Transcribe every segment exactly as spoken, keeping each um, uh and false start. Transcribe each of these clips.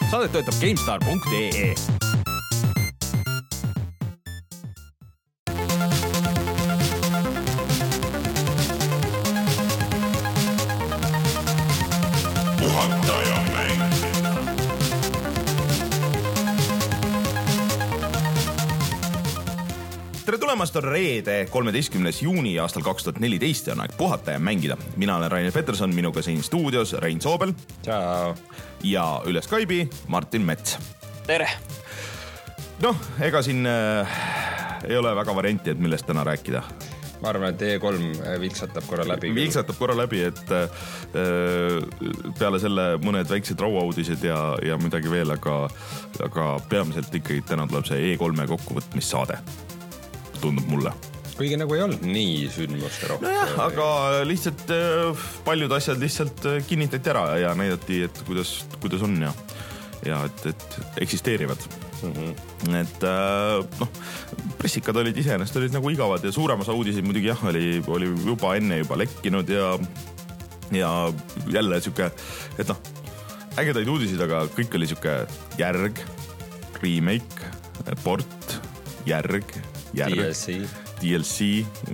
Saadet töötab GameStar punkt ee. Tere tulemast, on reede, kolmeteistkümnes juuni aastal kaks tuhat neliteist ja on aeg puhata ja mängida. Mina olen Rainer Peterson, minuga siin stuudios Rein Soobel. Ciao. Ja üle Skype'i Martin Mets. Tere. Noh, ega siin äh, ei ole väga varianti, et millest täna rääkida. Ma arvan, et E kolm vilksatab korra läbi. Vilksatab korra läbi, et äh, peale selle mõned väiksed rauauudised ja, ja midagi veel, aga, aga peamiselt ikkagi täna tuleb see E kolme kokkuvõtmissaade. Tundub mulle. Kuigi nagu ei olnud nii sündmuste rohkem. Nojah, aga lihtsalt paljud asjad lihtsalt kinnitati ära ja näidati, et kuidas, kuidas on ja, ja et, et eksisteerivad. Mm-hmm. Et noh, pressikad olid iseenesest olid nagu igavad ja suuremas uudiseid muidugi jah, oli, oli juba enne juba lekkinud ja, ja jälle siuke, et noh, ägedaid uudiseid, aga kõik oli siuke järg, remake, port, järg, järg, D L C. D L C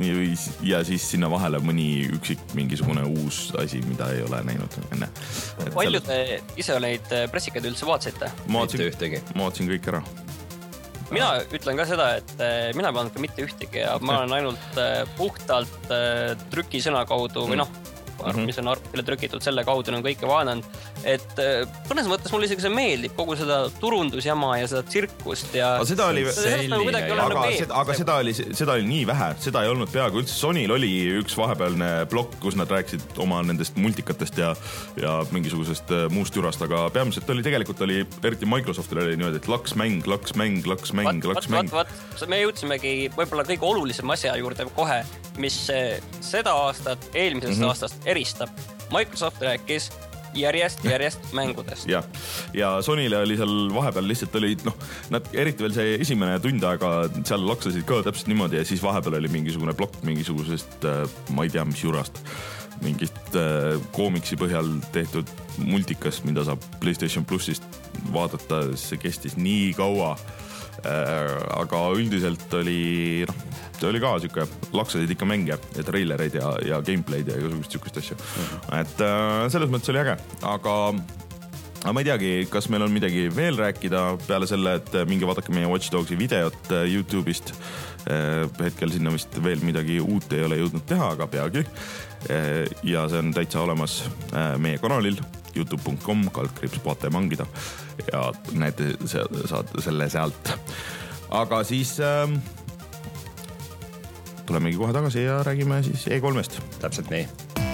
ja siis sinna vahele mõni üksik mingisugune uus asi, mida ei ole näinud enne. Palju te ise neid pressikaid üldse vaatsite? Ma vaatsin kõik ära. Mina ütlen ka seda, et mina ei vaadanud ka mitte ühtegi ja ma olen ainult puhtalt trükisõna kaudu või noh, mm-hmm. mis on arvutile trükitud selle kaudu on kõike vaadanud, et põnes mõttes mulle isegi see meeldib kogu seda turundusjama ja seda tsirkust ja aga seda oli, selline, aga, aga, seda, aga seda, oli, seda oli nii vähe, seda ei olnud peaaegu üldse. Sonyl oli üks vahepealne blokk, kus nad rääkisid oma nendest multikatest ja, ja mingisugusest muust jurast, aga peamiselt oli tegelikult oli, eriti Microsoftil oli niimoodi, et laks mäng, laks mäng, laks mäng, vat, laks vat, mäng. Vat, vat. Me jõudsimegi võib-olla kõige olulisem asja juurde kohe, mis seda aastat, eelmisest mm-hmm. aastast eristab. Microsoft rääkis järjest, järjest mängudest. Ja, ja Sonyle oli seal vahepeal lihtsalt oli, noh, nad eriti veel see esimene tund aega seal laksasid ka täpselt niimoodi ja siis vahepeal oli mingisugune plokk mingisugusest, ma ei tea, mis jurast, mingist koomiksi põhjal tehtud multikas, mida saab PlayStation Plusist vaadata, see kestis nii kaua, aga üldiselt oli, noh, see oli ka siuke, laksasid ikka mänge ja trailereid ja, ja gameplay'd ja igasugust siukest asju. Mm-hmm. Et äh, selles mõttes oli äge, aga, aga ma ei teagi, kas meil on midagi veel rääkida peale selle, et minge vaadake meie Watch Dogsi videot YouTube'ist. Äh, hetkel sinna vist veel midagi uut ei ole jõudnud teha, aga peagi. Äh, ja see on täitsa olemas äh, meie kanalil youtube punkt com kaldkriips puhata ja mangida ja näete, saad selle sealt. Aga siis... Äh, tulemegi kohe tagasi ja räägime siis E kolmest. Täpselt nii.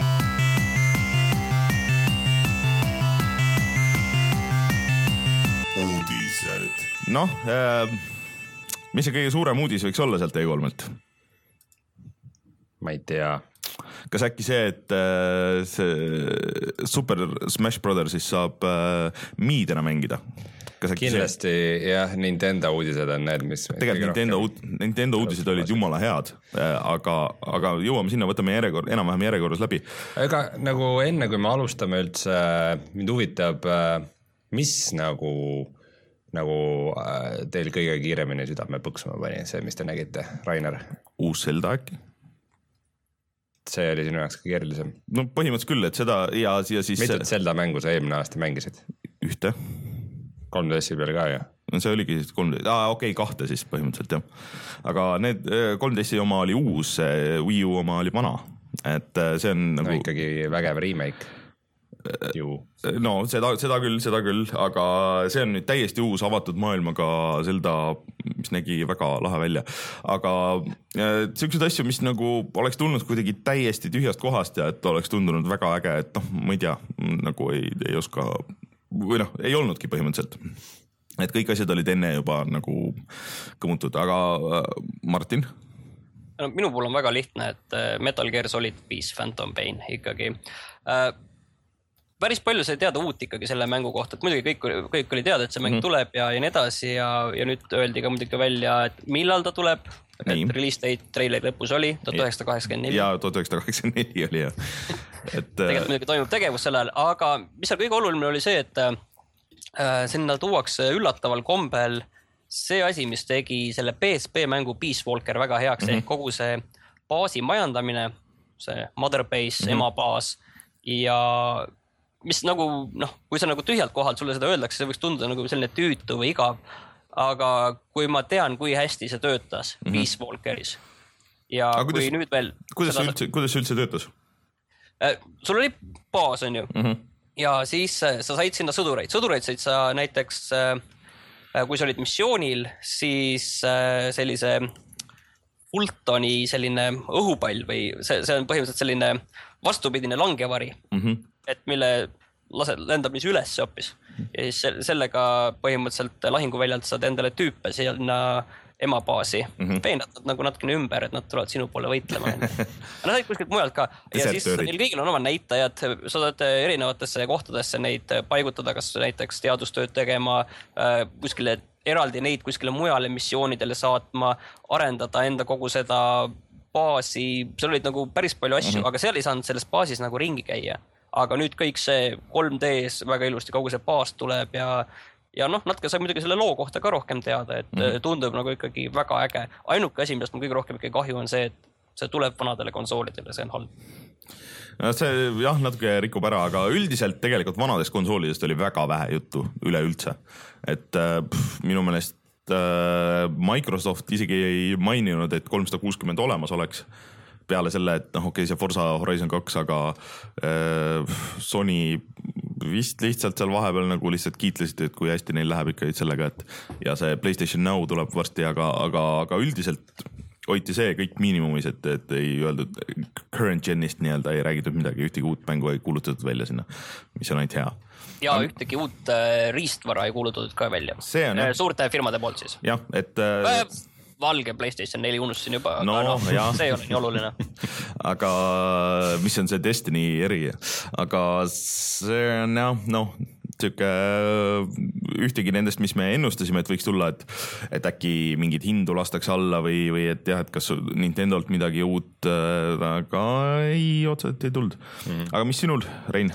Uudised. Noh, äh, mis see kõige suurem uudis võiks olla sealt E kolmelt? Ma ei tea. Kas äkki see, et äh, see Super Smash Brothersis saab äh, miidena mängida? Kindlasti see... jah, Nintendo uudised on need, mis tegelikult Nintendo, uud, Nintendo uudised olid jumala head, aga, aga jõuame sinna, võtame järjekord, enam-vähem järjekorras läbi. Ega nagu enne, kui me alustame üldse, mind huvitab, mis nagu, nagu teil kõige kiiremini südame põksuma pani, see, mis te nägite, Rainer? Uus Zelda äkki? See oli sinu jaoks kõige erilisem. No põhimõtteliselt küll, et seda ja, ja siis... Mitut Zelda mängu sa eelmine aasta mängisid? Ühte. kolm D S-i peale ka, jah? No see oligi kolm D S, aa okei, okay, kahte siis põhimõtteliselt, jah. Aga need kolm D S-i oma oli uus, Wii U oma oli vana. Et see on nagu... No ikkagi vägev remake. Ju. No seda, seda küll, seda küll, aga see on nüüd täiesti uus avatud maailmaga Zelda, mis nägi väga lahe välja. Aga sellised asju, mis nagu oleks tulnud kuidagi täiesti tühjast kohast ja et oleks tundunud väga äge, et noh, ma ei tea, nagu ei, ei oska... või noh, ei olnudki põhimõtteliselt. Et kõik asjad olid enne juba nagu kõmutud, aga Martin? No, minu puhul on väga lihtne, et Metal Gear Solid viis Phantom Pain ikkagi. Äh, päris palju sai teada uut ikkagi selle mängu kohta, et muidugi kõik, kõik oli teada, et see mäng mm-hmm. tuleb ja, ja nii edasi ja, ja nüüd öeldi ka muidugi välja, et millal ta tuleb, et release date traileri lõpus oli tuhat üheksasada kaheksakümmend neli. Ja tuhat üheksasada kaheksakümmend neli oli jah. Et, tegelikult muidugi toimub tegevus sellel, aga mis seal kõige oluline oli see, et sinna tuuakse üllataval kombel see asi, mis tegi selle P S P mängu Peace Walker väga heaks, mm-hmm. ehk kogu see baasi majandamine, see mother base, mm-hmm. emabaas ja mis nagu, noh, kui sa nagu tühjalt kohalt sulle seda öeldakse, see võiks tunduda nagu selline tüütu või igav, aga kui ma tean, kui hästi see töötas mm-hmm. Peace Walkeris ja aga kui kuidas, nüüd veel... Kuidas see üldse, kuidas see üldse töötas? Äh, sul oli baas, on ju, mm-hmm. ja siis sa said sinna sõdureid. Sõdureid said sa näiteks... Äh, kui sa olid missioonil, siis sellise Fultoni selline õhupall või see, see on põhimõtteliselt selline vastupidine langevari, mm-hmm. et mille lased, lendab mis üles hoopis. Ja siis sellega põhimõtteliselt lahinguväljalt saad endale tüüpe sinna emabaasi mm-hmm. peenatad nagu natukene ümber, et nad tulevad sinu poole võitlema. Nad said kuskilt mujalt ka. Ja siis neil kõigil on oma näitajad, sa saad erinevatesse kohtadesse neid paigutada, kas näiteks teadustööd tegema, kuskile eraldi neid kuskile mujale missioonidele saatma, arendada enda kogu seda baasi. Seal olid nagu päris palju asju, mm-hmm. aga seal ei saanud selles baasis nagu ringi käia. Aga nüüd kõik see kolm D-s väga ilusti kogu see baas tuleb ja Ja noh, natuke saab muidugi selle loo kohta ka rohkem teada, et mm. tundub nagu ikkagi väga äge. Ainuke asi, millest mul kõige rohkem ikkagi kahju on see, et see tuleb vanadele konsoolidele, see on halb. No see jah, natuke rikub ära, aga üldiselt tegelikult vanadest konsoolidest oli väga vähe juttu üleüldse. Et pff, minu meelest äh, Microsoft isegi ei maininud, et kolmsada kuuskümmend olemas oleks. Peale selle, et noh, okei, okay, see Forza Horizon kaks, aga äh, Sony vist lihtsalt seal vahepeal nagu lihtsalt kiitlesid, et kui hästi neil läheb ikka sellega, et ja see PlayStation Now tuleb varsti, aga, aga, aga üldiselt hoiti see kõik miinimumis, et, et ei öeldud current genist nii-öelda, ei räägitud midagi, ühtegi uut mängu ei kuulutatud välja sinna, mis on ainult hea. Ja aga... ühtegi uut riistvara ei kuulutatud ka välja. See on, suurte firmade poolt siis. Jah, et... Äh... valge PlayStation neli unustasin juba, aga no, no, see ei ole nii oluline. Aga mis on see Destiny eri? Aga see on jah, noh, tüke ühtegi nendest, mis me ennustasime, et võiks tulla, et, et äkki mingid hindu lastakse alla või, või et jah, et kas Nintendolt midagi uut, aga ei, otseselt ei tulnud. Mm. Aga mis sinul, Rein?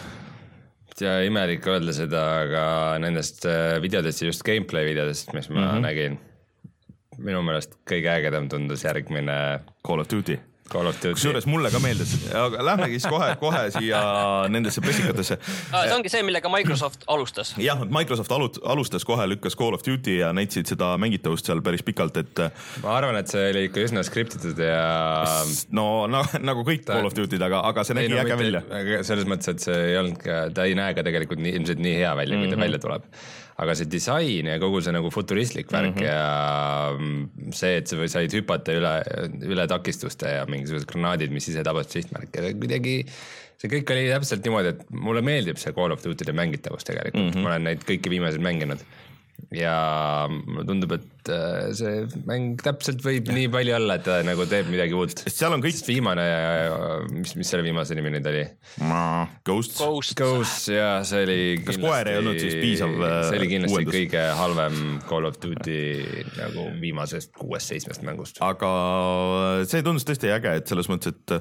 Ja imelik öelda seda, aga nendest videodest, just gameplay videodest, mis ma mm-hmm. nägin, minu meelest kõige ägedam tundus järgmine Call of Duty. Call of Duty. Kusjuures mulle ka meeldis. Lähmegi siis kohe, kohe siia nendesse pressikatesse. See ongi see, millega Microsoft alustas. Jah, Microsoft alustas kohe, lükkas Call of Duty ja näitasid seda mängitavust seal päris pikalt, et ma arvan, et see oli ikka üsna skriptitud ja no, no nagu kõik ta... Call of Duty'd, aga, aga see nägi no, äge välja. Selles mõttes, et see ei olnud ka, ta ei näe ka tegelikult nii, ilmselt nii hea välja, kui ta mm-hmm. välja tuleb. Aga see disain ja kogu see nagu futuristlik värk mm-hmm. ja see, et sa said hüpata üle, üle takistuste ja mingisugused granaadid, mis ise tabasid sihtmärke. Kuidagi see kõik oli täpselt niimoodi, et mulle meeldib see Call of Duty'de mängitavus tegelikult. Mm-hmm. Ma olen neid kõiki viimased mänginud. Ja mulle tundub, et see mäng täpselt võib nii palju olla, et ta nagu teeb midagi uut. Seal on kõik viimane, mis, mis selle viimase nimi nüüd oli? Ghost. Ghost. Ghost, ja see oli kas koer ei olnud siis piisav see oli kindlasti uuendus. Kõige halvem Call of Duty nagu viimasest kuuest seitsmest mängust. Aga see tundus tõesti äge, et selles mõttes, et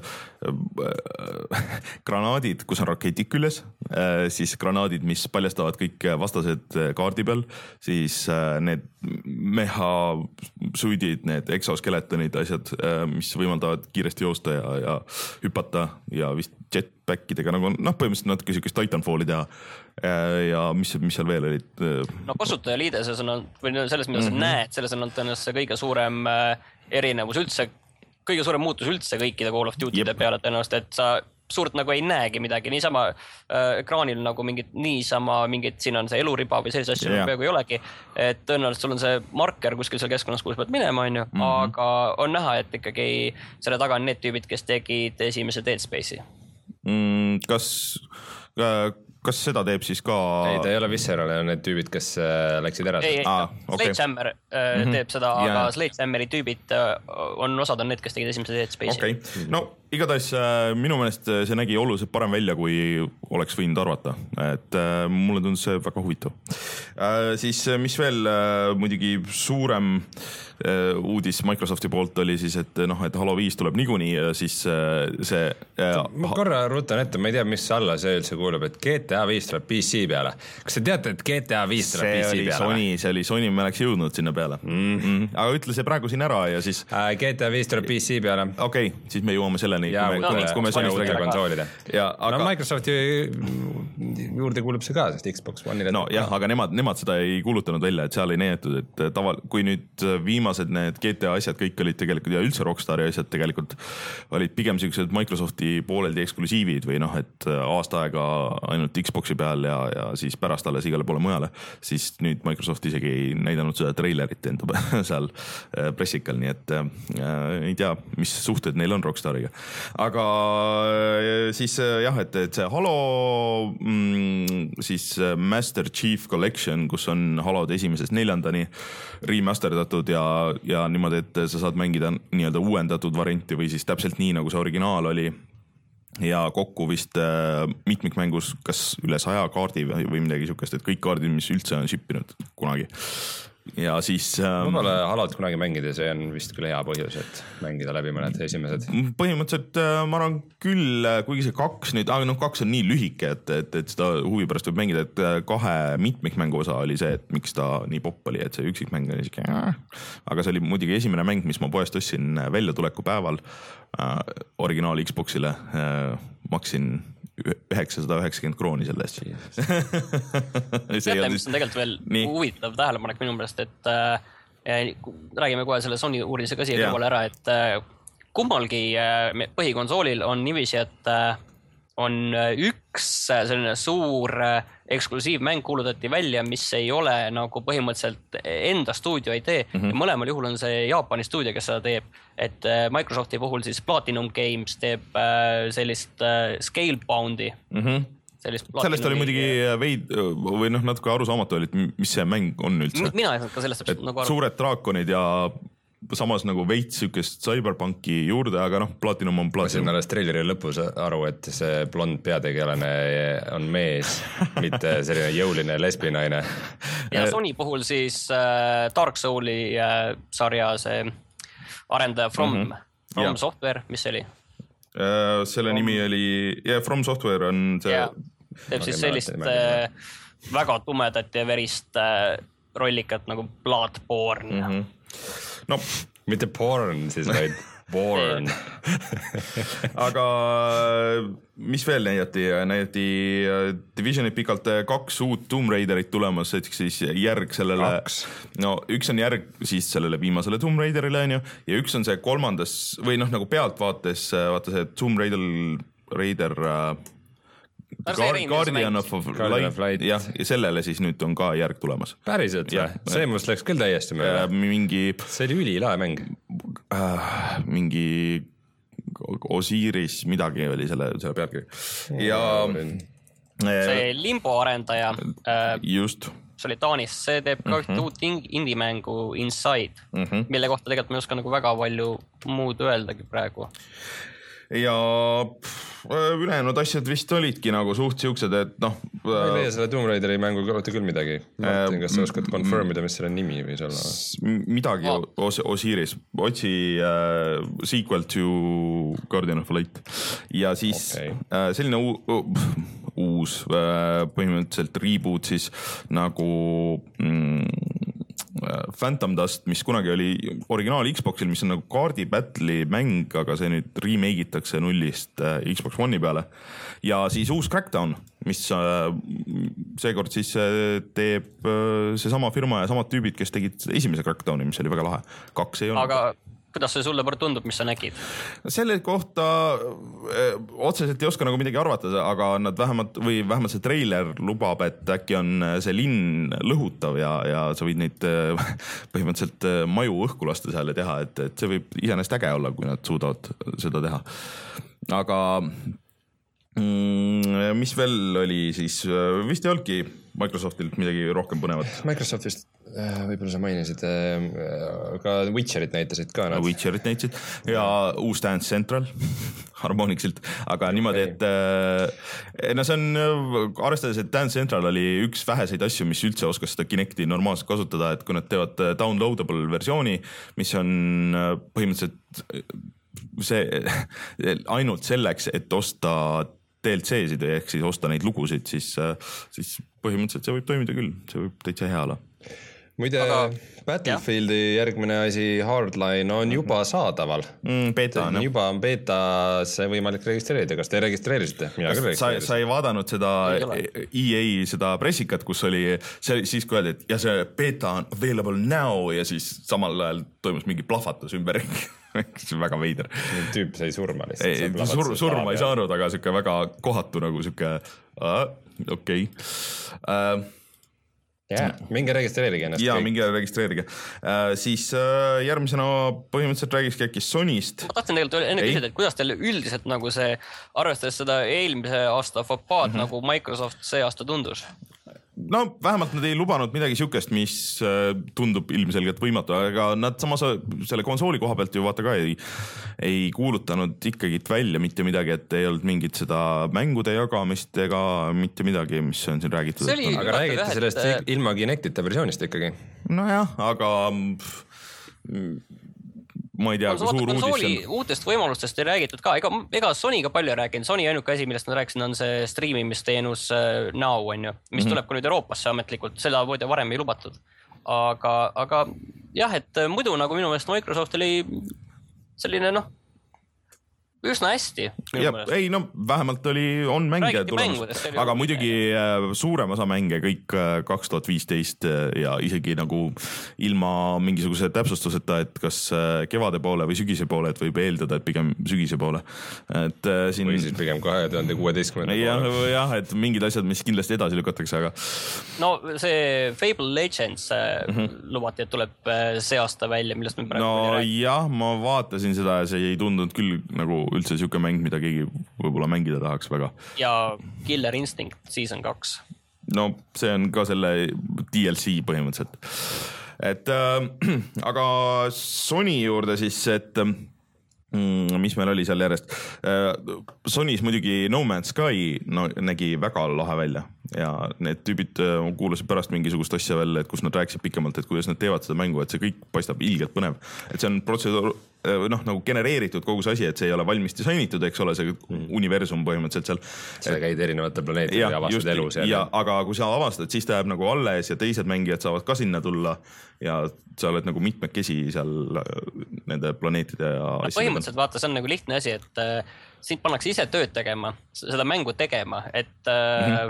granaadid, kus on raketid küljes, siis granaadid, mis paljastavad kõik vastased kaardi peal, siis need meha suidid, need exoskeletonid, asjad, mis võimaldavad kiiresti joosta ja, ja hüpata ja vist jetpackidega nagu noh, põhimõtteliselt natuke sellist Titanfalli teha ja mis, mis seal veel olid? No kasutajaliides on, või selles, mida mm-hmm. sa näed, selles on tõenäoliselt kõige suurem erinevus üldse, kõige suurem muutus üldse kõikide Call of Duty'de peale tõenäoliselt, et sa suurt nagu ei näegi midagi, niisama äh, ekraanil nagu mingid niisama mingid, siin on see eluriba või sellise asju yeah. peaaegu ei olegi, et tõenäoliselt sul on see marker kuskil seal keskkonnas, kus pead minema, on ju, mm-hmm. aga on näha, et ikkagi selle taga on need tüübid, kes tegid esimese Dead Space'i. Mm, kas, kas seda teeb siis ka? Ei, ta ei ole Viscerale, on need tüübid, kes läksid ära. Ei, ei ah, okay. Sledgehammer äh, mm-hmm. teeb seda, yeah. aga Sledgehammeri tüübid on, osad on need, kes tegid esimese Dead Space'i. Okay. No igatahes minu meelest see nägi oluliselt parem välja, kui oleks võinud arvata, et mulle tundus see väga huvitav. Siis mis veel muidugi suurem uudis Microsofti poolt oli siis, et noh, et Halo viis tuleb niikuinii ja siis see... Ma korra rutan ette, ma ei tea, mis alla see üldse kuulub, et G T A viis tuleb P C peale. Kas te teate, et G T A viis tuleb P C peale? Sony, see oli Sony, me oleks jõudnud sinna peale. Mm. Mm. Aga ütle see praegu siin ära ja siis... G T A viis tuleb P C peale. Okei, okay, siis me jõuame selleni, ja, kui me, kui me, kui me Sony uudega konsoolide. Ja, aga... No Microsofti juurde kuulub see ka, sest Xbox One'ile... No jah, aga nemad, nemad seda ei kuulutanud välja, et seal ei näidatud, et taval, kui nüüd viimased need G T A asjad kõik olid tegelikult ja üldse Rockstari asjad tegelikult olid pigem sellised Microsofti pooleldi eksklusiivid või noh, et aasta aega ainult Xboxi peal ja, ja siis pärast alles igale poole mujale, siis nüüd Microsoft isegi ei näidanud seda trailerit enda seal pressikal, nii et äh, ei tea, mis suhted neil on Rockstariga. Aga siis jah, et, et see Halo mm, siis Master Chief Collection, kus on Halod esimesest neljandani remasterdatud ja, ja niimoodi, et sa saad mängida nii-öelda uuendatud varianti või siis täpselt nii, nagu see originaal oli ja kokku vist äh, mitmikmängus kas üle saja kaardi või midagi sihukest, et kõik kaardid, mis üldse on shippinud kunagi. Ja siis... Ähm, ma pole Halot kunagi mängida, see on vist küll hea põhjus, et mängida läbi mõned esimesed. Põhimõtteliselt ma arvan küll, kuigi see kaks nüüd, aga noh, kaks on nii lühike, et, et, et seda huvi pärast võib mängida, et kahe mitmikmängu osa oli see, et miks ta nii popp oli, et see üksikmäng oli siuke, aga see oli muidugi esimene mäng, mis ma poest ostsin väljatuleku päeval äh, originaal Xboxile, äh, maksin üheksasada üheksakümmend krooni selle eest. Teate, mis on tegelikult veel nii huvitav tähelepanek minu meelest, et äh, räägime kohe selle Sony uudise ka siia poole ära, et äh, kummalgi äh, põhikonsoolil on niiviisi, et äh, on üks selline suur äh, eksklusiivmäng kuulutati välja, mis ei ole nagu põhimõtteliselt enda stuudio ei tee. Mm-hmm. Ja mõlemal juhul on see Jaapani stuudio, kes seda teeb. Et äh, Microsofti puhul siis Platinum Games teeb äh, sellist äh, Scaleboundi. Mm-hmm. Sellest oli muidugi veid või noh, natuke arusaamatu oli, et mis see mäng on üldse. Mina ei saanud ka sellest nagu aru. Suured draakonid ja samas nagu veits sükest cyberpunki juurde, aga noh, Platinum on Platinum. Ma siin alles traileri lõpus aru, et see blond peategelane on mees, mitte selline jõuline lesbinaine. Ja Sony puhul siis äh, Dark Souli äh, sarja see arendaja From, mm-hmm. From yeah. Software, mis see oli? Uh, selle From... nimi oli, ja yeah, From Software on see... Yeah. Teeb siis sellist äh, väga tumedat ja verist äh, rollikat nagu Bloodborne. Mm-hmm. No, mitte porn siis, vaid born. Aga mis veel näidati? Näidati Divisionit pikalt kaks uut Tomb Raiderit tulemas, et siis järg sellele... Kaks. No üks on järg siis sellele viimasele Tomb Raiderile, on ju, ja üks on see kolmandas, või noh, nagu pealtvaates, vaata see Tomb Raider... Raider Guardian of, of Light, Light. Ja, ja sellele siis nüüd on ka järg tulemas. Päriselt või? See must läks küll täiesti mööda. Mingi... See oli ülilae mäng. Äh, mingi Osiris midagi oli selle, selle pealkiri. Ja... See Limbo arendaja. Äh, just. See oli Taanis. See teeb ka mm-hmm. uut indie-mängu Inside, mm-hmm. mille kohta tegelikult ma ei oska nagu väga palju muud öeldagi praegu. Ja ülejäänud asjad vist olidki nagu suht siuksed, et noh... Ma ei leia selle Tomb Raideri mängu kõrvati küll midagi. Martin, kas sa oskad confirmida, mis selle nimi võis olla? Midagi oh. Os Osiris. Otsi uh, sequel to Guardian of Light. Ja siis okay. uh, selline uh, uus uh, põhimõtteliselt reboot siis nagu... Mm, Phantom Dust, mis kunagi oli originaal Xboxil, mis on nagu kaardi battle'i mäng, aga see nüüd remake itakse nullist Xbox One'i peale. Ja siis uus Crackdown, mis seekord siis teeb see sama firma ja samad tüübid, kes tegid esimese Crackdowni, mis oli väga lahe. Kaks ei olnud. Aga kuidas see sulle tundub, mis sa nägid? Selle kohta öö, otseselt ei oska nagu midagi arvata, aga nad vähemalt, või vähemalt see treiler lubab, et äkki on see linn lõhutav ja, ja sa võid neid öö, põhimõtteliselt öö, maju õhku lasta seal ja teha, et, et see võib iseenesest äge olla, kui nad suudavad seda teha. Aga mm, mis veel oli siis, vist ei olnudki Microsoftilt midagi rohkem põnevat? Microsoftist võib-olla sa mainisid, ka Witcherit näitasid ka nad. Witcherit näitasid ja uus Dance Central Harmonix'ilt, aga okay. niimoodi, et no see on, arvestades, et Dance Central oli üks väheseid asju, mis üldse oskas seda Kinecti normaalselt kasutada, et kui nad teevad downloadable versiooni, mis on põhimõtteliselt see ainult selleks, et osta D L C-sid ehk siis osta neid lugusid, siis, siis põhimõtteliselt see võib toimida küll, see võib täitsa hea olla. Muide, aga, Battlefieldi jah. järgmine asi Hardline on juba saadaval. Mm, beta on. Juba on betasse võimalik registreerida. Kas te registreerisite? Mina küll registreerisin. Sa ei vaadanud seda E A seda pressikat, kus oli see, siis kui öeldi, et ja see beta on available now ja siis samal ajal toimus mingi plahvatus ümber see on väga veider. Tüüp sai surma lihtsalt. Ei, sur, surma ei saanud, aga siuke väga kohatu nagu siuke uh, okei okay. uh, yeah, minge registreerige ennast. Jaa, minge registreerige uh, siis uh, järgmisena põhimõtteliselt räägikski äkki Sonyst. Ma tahtsin tegelikult enne küsida, et kuidas teil üldiselt nagu see, arvestades seda eelmise aasta fopaad mm -hmm. nagu Microsoft see aasta tundus? No vähemalt nad ei lubanud midagi siukest, mis tundub ilmselgelt võimatu, aga nad samas selle konsooli koha pealt ju vaata ka ei, ei kuulutanud ikkagi välja mitte midagi, et ei olnud mingit seda mängude jagamist ega mitte midagi, mis on siin räägitud. Aga räägite sellest et... ilma Kinectita versioonist ikkagi? Nojah, aga pff, ma ei tea, kui suur uudis on. Uutest võimalustest ei räägitud ka, ega, ega Sony ka palju rääkinud. Sony ainuke asi, millest nad rääkisid, on see streamimisteenus Now, on ju, mis mm -hmm. tuleb ka nüüd Euroopasse ametlikult, seda võide varem ei lubatud. Aga, aga jah, et muidu nagu minu meelest Microsoft oli selline, noh, üsna hästi. Ja, ei, no vähemalt oli, on mänge tulemas, aga muidugi suurem osa mänge kõik kaks tuhat viisteist ja isegi nagu ilma mingisuguse täpsustuseta, et kas kevade poole või sügise poole, et võib eeldada, et pigem sügise poole. Et siin... Või siis pigem kahe tuhande kuueteistkümnenda poole. Jah, et mingid asjad, mis kindlasti edasi lükatakse, aga... No see Fable Legends mm -hmm. lubati, et tuleb see aasta välja, millest me praegu no jah, ma vaatasin seda ja see ei tundunud küll nagu üldse siuke mäng, mida keegi võib-olla mängida tahaks väga. Ja Killer Instinct season kaks. No see on ka selle D L C põhimõtteliselt. Et äh, aga Sony juurde siis, et mm, mis meil oli seal järjest. Äh, Sonys muidugi No Man's Sky no, nägi väga lahe välja ja need tüübid äh, kuulasid pärast mingisugust asja veel, et kus nad rääkisid pikemalt, et kuidas nad teevad seda mängu, et see kõik paistab ilgelt põnev. Et see on protseduur noh, nagu genereeritud kogu see asi, et see ei ole valmis disainitud, eks ole, see mm. universum põhimõtteliselt seal. Sa käid erinevate planeetide ja, ja avastad elu seal. Ja, aga kui sa avastad, siis ta jääb nagu alles ja teised mängijad saavad ka sinna tulla ja sa oled nagu mitmekesi seal nende planeetide ja no, põhimõtteliselt vaata, see on nagu lihtne asi, et äh, sind pannakse ise tööd tegema, seda mängu tegema, et äh, mm -hmm.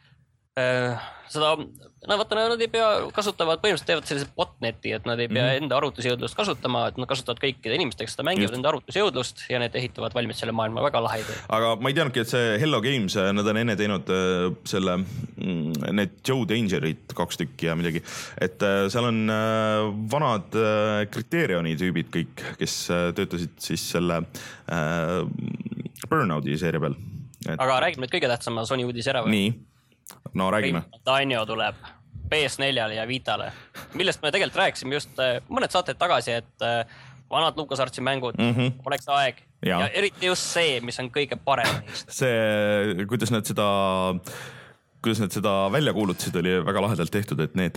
äh, seda, no vaata, nad ei pea, kasutavad, põhimõtteliselt teevad sellise botneti, et nad ei pea mm-hmm. enda arvutusjõudlust kasutama, et nad kasutavad kõikide inimesteks, seda mängivad Just. enda arvutusjõudlust ja need ehitavad valmis selle maailma väga lahe idee. Aga ma ei teadnudki, et see Hello Games, nad on enne teinud äh, selle, need Joe Dangerid kaks tükki ja midagi, et äh, seal on äh, vanad äh, Criterioni tüübid kõik, kes äh, töötasid siis selle äh, Burnouti seeria peal. Et... Aga räägime nüüd kõige tähtsama Sony uudis ära või? Nii. No räägime. Danjo tuleb P S neljale ja Vitale, millest me tegelikult rääkisime just mõned saated tagasi, et vanad LucasArtsi mängud mm -hmm. oleks aeg ja. ja eriti just see, mis on kõige parem neist. See, kuidas nad seda kuidas nad seda välja kuulutasid, oli väga lahedalt tehtud, et need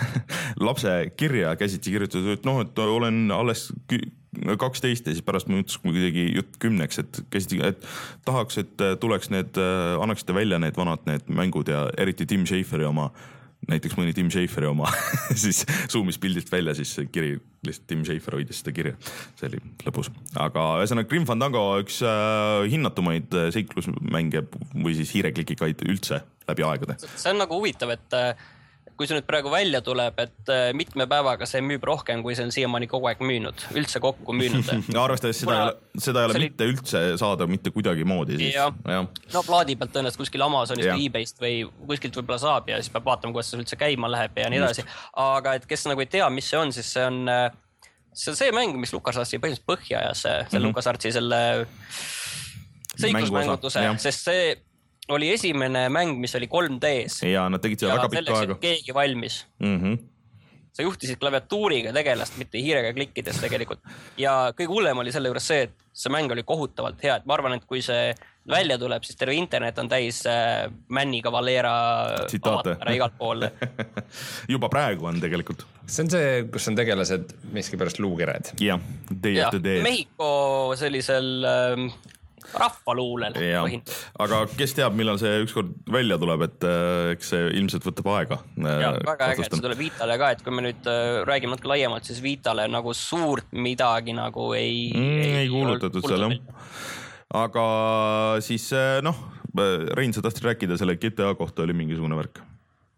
lapse kirja käsitsi kirjutatud, et noh, et olen alles kaksteist ja siis pärast ma ütlesin kuidagi jutt kümneks, et käsiti, et tahaks, et tuleks need, annaksite välja need vanad need mängud ja eriti Tim Schaferi oma, näiteks mõni Tim Schaferi oma siis zoomis pildilt välja, siis kiri, lihtsalt Tim Schafer hoidis seda kirja. See oli lõbus. Aga ühesõnaga Grim Fandango üks äh, hinnatumaid seiklusmänge või siis hiireklikikaid üldse läbi aegade. See on nagu huvitav, et kui see nüüd praegu välja tuleb, et mitme päevaga see müüb rohkem, kui see on siiamaani kogu aeg müünud, üldse kokku müünud. Ja arvestades seda, Kuna, seda ei ole mitte oli... üldse saada mitte kuidagi moodi. Siis. Ja. Ja. No plaadi pealt tõenäoliselt kuskil Amazonist või eBayst või kuskilt võib-olla saab ja siis peab vaatama, kuidas see üldse käima läheb ja nii edasi. Aga et kes nagu ei tea, mis see on, siis see on see, on see mäng, mis LucasArtsi põhimõtteliselt põhja ja see, see mm -hmm. LucasArtsi selle seiklusmängutuse, sest see oli esimene mäng, mis oli kolm D-s. Ja nad tegid seda väga pikka aega. Keegi valmis. Mhm. Sa juhtisid klaviatuuriga tegelast, mitte hiirega klikkides tegelikult. Ja kõige hullem oli selle juures see, et see mäng oli kohutavalt hea. Et ma arvan, et kui see välja tuleb, siis terve internet on täis äh, Männiga Valera avatara igalt pool. Juba praegu on tegelikult. See on see, kus on tegelased miski pärast luukered. Jah, day after day. Mehhiko sellisel... Äh, rahvaluulel. Aga kes teab, millal see ükskord välja tuleb, et eks see ilmselt võtab aega. Ja, väga äge, et see tuleb Vitale ka, et kui me nüüd räägime natuke laiemalt, siis Vitale nagu suurt midagi nagu ei... Mm, ei, ei kuulutatud seal, jah. Aga siis, noh, Rein, sa tahtsid rääkida selle G T A kohta oli mingisugune värk.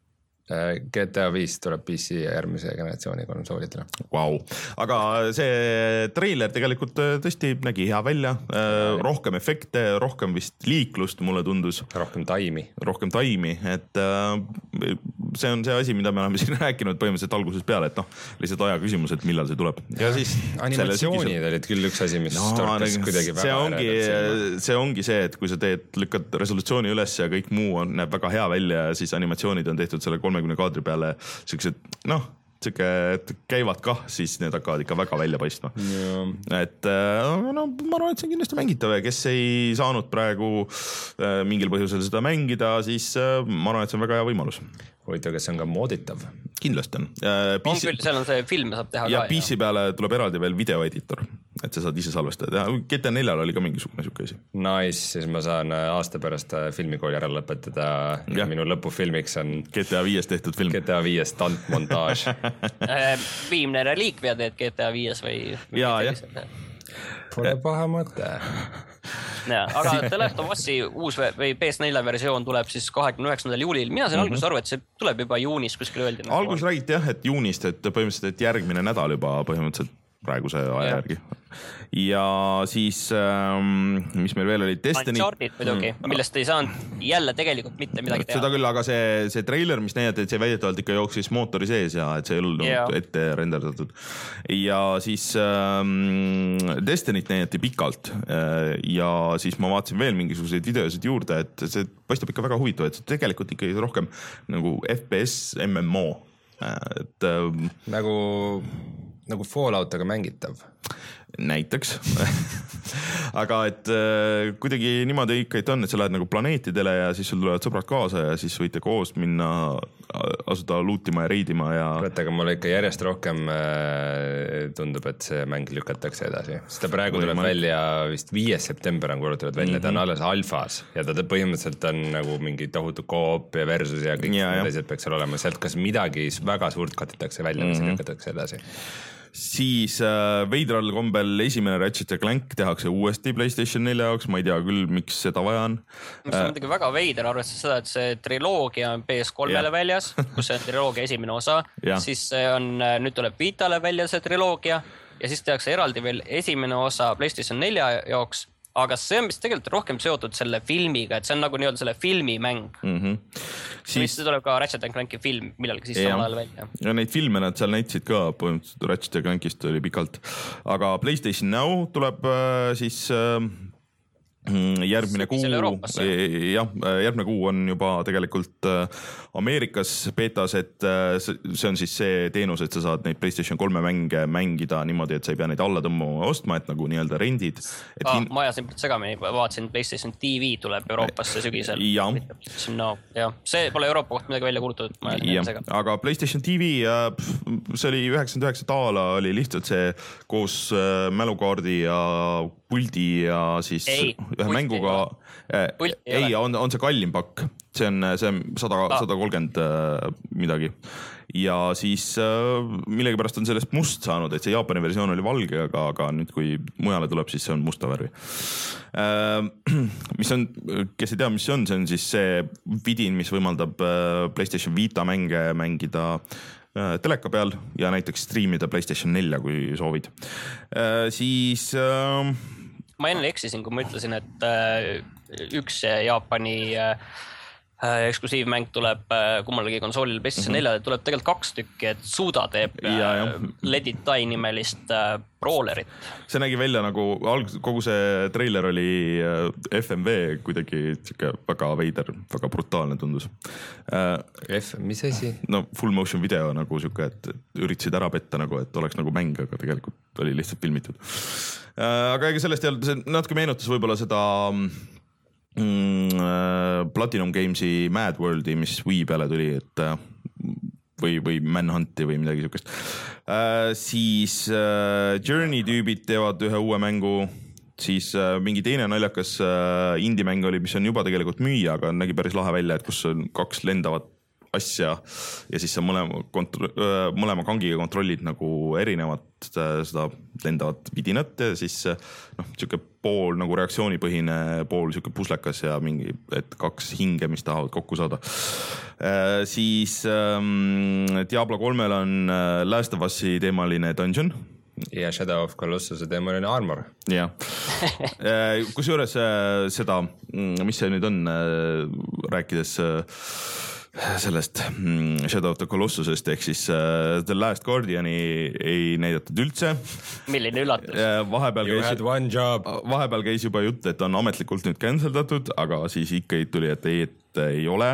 G T A viis tuleb P C järgmise generatsiooni konsoolidele. Wow. Aga see treiler tegelikult tõesti nägi hea välja. Rohkem efekte, rohkem vist liiklust, mulle tundus. Rohkem taimi. Rohkem taimi, et see on see asi, mida me oleme siin rääkinud põhimõtteliselt alguses peale, et noh, lihtsalt aja küsimus, et millal see tuleb. Ja siis animatsioonid olid küll üks asi, mis no, torkas kuidagi väga see ongi, see ongi see, et kui sa teed, lükkad resolutsiooni üles ja kõik muu on, näeb väga hea välja ja siis animatsioonid on tehtud selle kolmekümne kaadri peale siuksed, noh, siuke, et käivad kah, siis need hakkavad ikka väga välja paistma. Et no, ma arvan, et see on kindlasti mängitav ja kes ei saanud praegu mingil põhjusel seda mängida, siis ma arvan, et see on väga hea võimalus. Huvitav, kas see on ka mooditav? Kindlasti on. P C... on küll, seal on see film, saab teha ja ka. Ja P C peale tuleb eraldi veel videoeditor, et sa saad ise salvestada. G T A neljal oli ka mingisugune siuke asi. Nice, siis ma saan aasta pärast filmikooli ära lõpetada ja, ja minu lõpufilmiks on G T A viies tehtud film. G T A viies stuntmontaaž. Viimne reliikvia teed G T A viies või... Ja, jah. Pole paha mõte. Ja, aga The Last of Us'i uus või P S neli versioon tuleb siis kahekümne üheksandal juulil. Mina sain mm-hmm. alguses aru, et see tuleb juba juunis kuskil öeldi. Alguses räägiti jah, et juunist, et põhimõtteliselt et järgmine nädal juba põhimõtteliselt praeguse aja järgi. Ja siis, ähm, mis meil veel oli? Destiny. Uncharted muidugi, millest ei saanud jälle tegelikult mitte midagi teha. Seda küll, aga see, see trailer, mis näidati, et see väidetavalt ikka jooksis mootori sees ja et see ei olnud yeah. ette renderdatud. Ja siis ähm, Destinyt näidati pikalt ja siis ma vaatasin veel mingisuguseid videosid juurde, et see paistab ikka väga huvitav, et see tegelikult ikka rohkem nagu F P S M M O. Et, ähm, nagu... nagu Fallout, aga mängitav. Näiteks. Aga et äh, kuidagi niimoodi ikka on, et sa lähed nagu planeetidele ja siis sul tulevad sõbrad kaasa ja siis võite koos minna, asuda luutima ja reidima ja... Võt, aga mulle ikka järjest rohkem äh, tundub, et see mäng lükatakse edasi. Seda praegu tuleb ma... välja vist viies september on kuulutavad välja, mm-hmm. ta on alles alfas ja ta põhimõtteliselt on nagu mingi tohutu koop ja versus ja kõik ja, teised peaks seal olema. Sealt kas midagi väga suurt katitakse välja, mis mm-hmm. lükatakse edasi. Siis äh, veidral kombel esimene Ratchet ja Clank tehakse uuesti PlayStation nelja jaoks, ma ei tea küll, miks seda vaja on. See on midagi väga veider, arvestades seda, et see triloogia on P S kolmele väljas, kus see on triloogia esimene osa, siis see on, nüüd tuleb Vitale välja see triloogia ja siis tehakse eraldi veel esimene osa PlayStation nelja jaoks, aga see on vist tegelikult rohkem seotud selle filmiga, et see on nagu nii-öelda selle filmimäng. Mm-hmm. Siis see tuleb ka Ratchet and Clanki film, millalgi siis samal ajal välja. Ja neid filme nad seal näitsid ka, Ratchet and Clankist oli pikalt. Aga PlayStation Now tuleb siis... järgmine kuu, jah, järgmine kuu on juba tegelikult Ameerikas betas, et see on siis see teenus, et sa saad neid PlayStation kolme mänge mängida niimoodi, et sa ei pea neid alla tõmbama ostma, et nagu nii-öelda rendid. Et ah, hin... Ma ajasin segamini, vaatasin PlayStation T V tuleb Euroopasse sügisel. Ja. No, ja. See pole Euroopa koht midagi välja kuulutatud. Ja, aga PlayStation T V, see oli üheksakümmend üheksa daala, oli lihtsalt see koos mälukaardi ja puldi ja siis ei, ühe pulti mänguga, äh, ei, ei on, on see kallim pakk, see on, see on sada, sada kolmkümmend äh, midagi. Ja siis äh, millegi pärast on sellest must saanud, et see Jaapani versioon oli valge, aga, aga nüüd kui mujale tuleb, siis see on musta värvi. Äh, mis on, kes ei tea, mis see on, see on siis see vidin, mis võimaldab äh, PlayStation Vita mänge mängida äh, teleka peal ja näiteks streamida PlayStation nelja, kui soovid. Äh, siis... Äh, ma enne eksisin, kui ma ütlesin, et äh, üks Jaapani äh, eksklusiivmäng tuleb kummalegi konsoolil PlayStation mm -hmm. neljale, tuleb tegelikult kaks tükki, et Suda teeb ja, ja. Let It Die nimelist äh, brawlerit. See nägi välja nagu, alg- kogu see treiler oli F M V kuidagi siuke väga veider, väga brutaalne tundus. Äh, F, mis asi? No full motion video nagu siuke, et üritasid ära petta nagu, et oleks nagu mäng, aga tegelikult oli lihtsalt filmitud. Äh, aga ega sellest ei olnud, see natuke meenutas võib-olla seda Mm, Platinum Gamesi Mad Worldi, mis Wii peale tuli, et või, või Manhunti või midagi siukest. Äh, siis äh, Journey tüübid teevad ühe uue mängu, siis äh, mingi teine naljakas äh, indie-mäng oli, mis on juba tegelikult müüa, aga nägi päris lahe välja, et kus on kaks lendavat asja ja siis sa mõlema, kontro- mõlema kangiga kontrollid nagu erinevat seda lendavat vidinat ja siis noh, siuke pool nagu reaktsioonipõhine, pool siuke puslekas ja mingi, et kaks hinge, mis tahavad kokku saada. Äh, siis ähm, Diablo kolmel on Last of Us'i teemaline dungeon. Ja Shadow of Colossus'e teemaline armor. Jah. Kus juures seda, mis see nüüd on, rääkides sellest Shadow of the Colossusest ehk siis uh, The Last Guardiani ei näidatud üldse. Milline üllatus? Vahepeal you käis, had one job. Vahepeal käis juba jutt, et on ametlikult nüüd canceldatud, aga siis ikka tuli, et ei, et ei ole.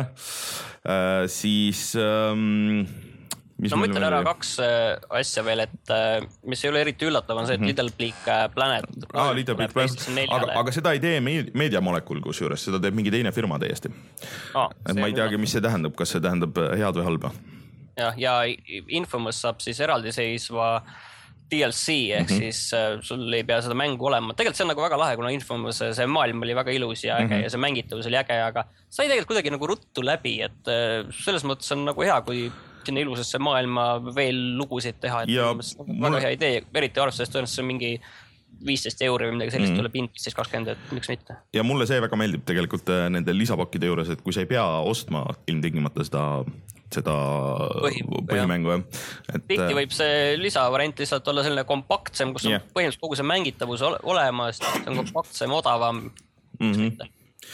Uh, siis... Um, no ma ütlen ära oli? kaks äh, asja veel, et äh, mis ei ole eriti üllatav on see, et mm -hmm. Little Big Planet ah, Little Big Planet, aga, aga seda ei tee Media Molecule kus juures, seda teeb mingi teine firma täiesti ah, et ma ei teagi, mis see tähendab, kas see tähendab head või halba. Ja, ja Infamous saab siis eraldiseisva D L C ehk mm -hmm. siis äh, sul ei pea seda mängu olema, tegelikult see on nagu väga lahe, kuna Infamous see maailm oli väga ilus ja äge mm -hmm. ja see mängitavus oli äge, aga sai tegelikult kuidagi nagu ruttu läbi, et äh, selles mõttes on nagu hea, kui sinna ilusasse maailma veel lugusid teha, et ja väga mulle... hea idee, eriti arvestades tõenäoliselt see on mingi viisteist euri või midagi sellist mm. tuleb viisteist kakskümmend, et miks mitte. Ja mulle see väga meeldib tegelikult nende lisapakkide juures, et kui sa ei pea ostma ilmtingimata seda, seda Põhi, põhimängu. Ja. Et... Tihti võib see lisavariant lihtsalt olla selline kompaktsem, kus on yeah. põhimõtteliselt kogu see mängitavus olemas, see on kompaktsem, odavam. Mm -hmm.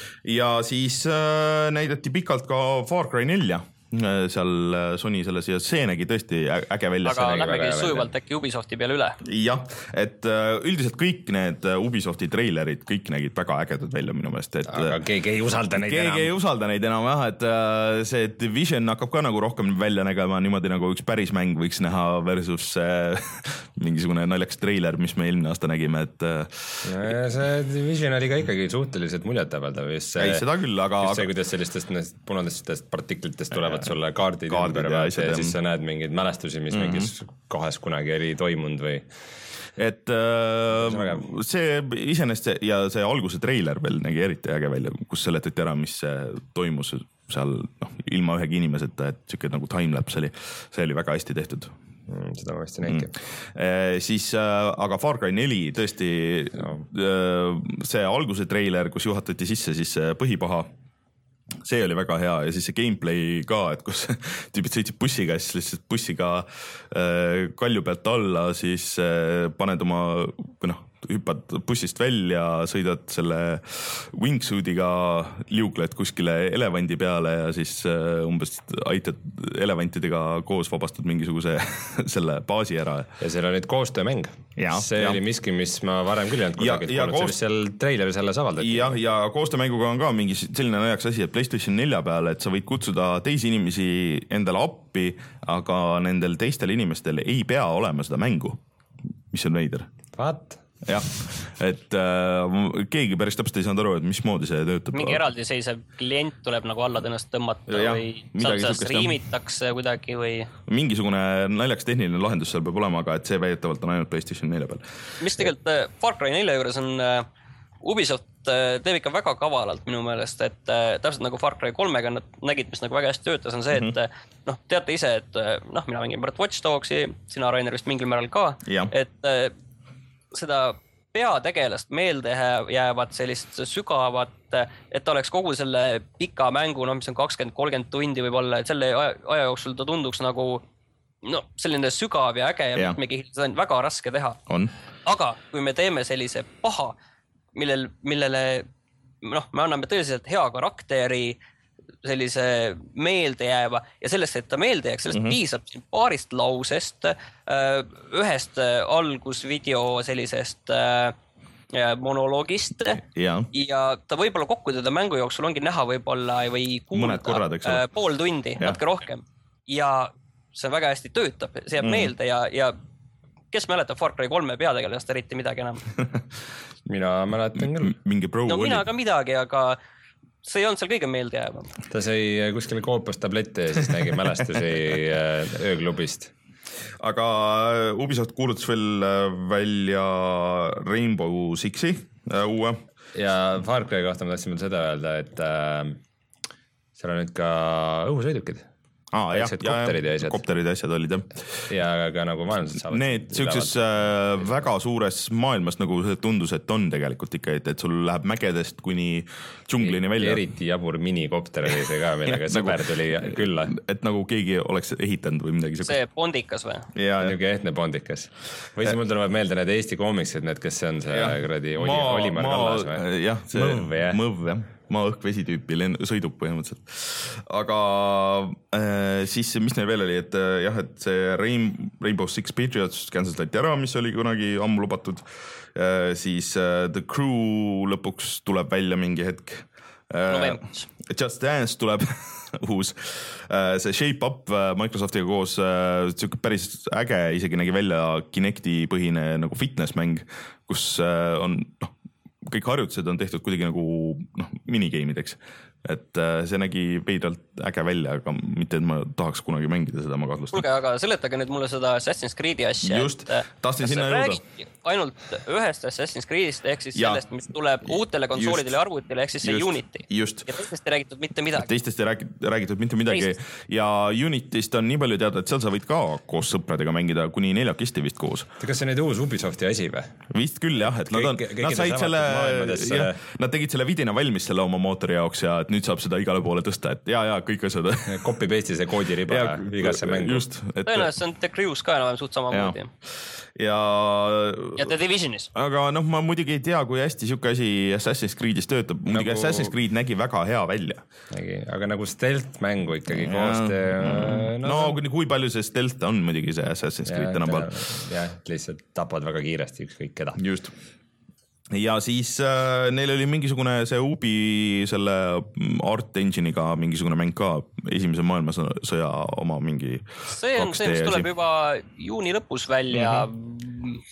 Ja siis äh, näidati pikalt ka Far Cry nelja. Seal Sony selles ja see nägi tõesti äge välja. Aga lähmegi sujuvalt äkki Ubisofti peale üle. Jah, et üldiselt kõik need Ubisofti treilerid, kõik nägid väga ägedad välja minu meelest. Et, aga keegi ei usalda neid keegi enam. Keegi ei usalda neid enam jah, et see Division hakkab ka nagu rohkem välja nägema niimoodi nagu üks päris mäng võiks näha versus mingisugune naljakas treiler, mis me eelmine aasta nägime. Et... Ja see Division oli ka ikkagi suhteliselt muljetavaldav. Ei, seda küll, aga... Just see, kuidas sellistest punadestest partiklitest tulevad sulle kaardid, kaardid ümber ja, ja, ja siis sa näed mingeid mälestusi, mis mm -hmm. mingis kohes kunagi oli toimunud või... Et äh, see iseenesest see, ja see alguse treiler veel nägi eriti äge välja, kus seletati ära, mis toimus seal noh, ilma ühegi inimeseta, et siuke nagu timelapse oli, see oli väga hästi tehtud. Mm, seda ma vist ei näingi. Mm. E, siis, äh, aga Far Cry neli tõesti no. äh, see alguse treiler, kus juhatati sisse siis põhipaha, see oli väga hea ja siis see gameplay ka, et kus tüübid sõitsid bussiga, siis lihtsalt bussiga äh, kalju pealt alla, siis äh, paned oma, noh, hüppad bussist välja, sõidad selle wingsuitiga, liugled kuskile elevandi peale ja siis äh, umbes aitad elevantidega koos vabastad mingisuguse selle baasi ära. Ja seal on nüüd koostöömäng. Ja, see ja. oli miski, mis ma varem küll jäänud kusagil kuulnud, koos... see seal treileris alles avaldati. Ja, ja koostöömänguga on ka mingi selline najaks asi, et PlayStation nelja peale, et sa võid kutsuda teisi inimesi endale appi, aga nendel teistel inimestel ei pea olema seda mängu, mis on veider. What? Jah, et äh, keegi päris täpselt ei saanud aru, et mismoodi see töötab. Mingi eraldiseisev klient tuleb nagu alla tõenäoliselt tõmmata ja, või seal streamitakse kuidagi või... Mingisugune naljaks tehniline lahendus seal peab olema, aga et see väidetavalt on ainult PlayStation nelja peal. Mis tegelikult äh, Far Cry nelja juures on uh, Ubisoft uh, teeb ikka väga kavalalt minu meelest, et uh, täpselt nagu Far Cry kolmega nad nägid, mis nagu väga hästi töötas, on see, mm -hmm. et noh, teate ise, et noh, mina mängin Watch Dogsi, sina Rainer vist mingil määral ka, ja. et uh, seda peategelast meelde jäävad sellist sügavat, et ta oleks kogu selle pika mängu, no mis on kakskümmend kolmkümmend tundi võib-olla, et selle aja, aja jooksul ta tunduks nagu no, selline sügav ja äge ja, ja. mitmekihiline, seda on väga raske teha. On. Aga kui me teeme sellise paha, millel, millele noh, me anname tõeliselt hea karakteri, sellise meeldejääva ja sellest, et ta meelde jääks, sellest mm -hmm. piisab siin paarist lausest, ühest algusvideo sellisest monoloogist ja. ja ta võib-olla kokku teda mängu jooksul ongi näha võib-olla või kuulda korrad, pool tundi, natuke rohkem ja see väga hästi töötab, see jääb mm. meelde ja, ja kes mäletab Far Cry kolme peategelast eriti midagi enam? mina mäletan küll. Mingi pro no oli. Mina ka midagi, aga see ei olnud seal kõige meeldejäävam. Ta sai kuskile koopas tablette ja siis nägi mälestusi ööklubist. Aga Ubisoft kuulutas veel välja Rainbow Sixi uue. Ja Far Cry kohta ma tahtsin veel seda öelda, et äh, seal on nüüd ka õhusõidukid. Aa, jah, kopterid ja asjad. Kopterid ja asjad olid, jah. Ja ka nagu maailmas saavad. Need siukses äh, väga suures maailmas nagu tundus, et on tegelikult ikka, et, et sul läheb mägedest kuni džunglini välja. Eriti jabur minikopter oli see ka, millega sõber tuli külla. Et nagu keegi oleks ehitanud või midagi. See bondikas või? Niuke ehtne bondikas. Või siis mul tulevad meelde need Eesti koomiksid, need, kes see on see gradi Olimar Kallas või? Jah, see mõv, jah. Mõv, jah. maa-õhk-vesi tüüpi sõidub põhimõtteliselt. Aga äh, siis, mis neil veel oli, et äh, jah, et see Rain, Rainbow Six Patriots cancellati ära, mis oli kunagi ammu lubatud. Äh, siis äh, The Crew lõpuks tuleb välja mingi hetk. Äh, Just Dance tuleb uus. Äh, see Shape Up Microsoftiga koos äh, päris äge, isegi nägi välja Kinecti põhine nagu fitnessmäng, kus äh, on noh, kõik harjutused on tehtud kuidagi nagu noh, minigeimideks, et see nägi veidralt äge välja, aga mitte, et ma tahaks kunagi mängida seda, ma kahtlustan. Kuulge, aga seletage nüüd mulle seda Assassin's Creed'i asja. Just, tahtsin sinna jõuda. Ainult ühest Assassin's Creed'ist, ehk siis ja. Sellest, mis tuleb uutele konsoolidele ja arvutile, ehk siis see just. Unity. Just. Ja teistest ei räägitud mitte midagi. Teistest ei räägitud, räägitud mitte midagi. Teistest. Ja Unityst on nii palju teada, et seal sa võid ka koos sõpradega mängida kuni neljakisti vist koos. Kas see nüüd uus Ubisofti asi või? Vist küll jah, et nad, on, kõik, nad said selle, ja, nad tegid selle vidina valmis selle oma mootori jaoks ja et nüüd saab seda igale poole tõsta, et ja, ja kõik asjad. Copy paste see koodiriba ja, igasse mängu. Just. Tõenäoliselt on The Crews ka enam suht sama moodi. Ja, ja The Divisionis. Aga noh, ma muidugi ei tea, kui hästi siuke asi Assassin's Creed'is töötab. Muidugi nagu... Assassin's Creed nägi väga hea välja. Nägi, aga nagu stealth mängu ikkagi koostöö. No, no kui palju see stealth on muidugi see Assassin's Creed tänapäeval. Jah, lihtsalt tapad väga kiiresti ükskõik keda. Just. Ja siis äh, neil oli mingisugune see Ubi selle Art Engine'iga mingisugune mäng ka, esimese maailmasõja oma mingi see on see, mis tuleb juba juuni lõpus välja mm-hmm.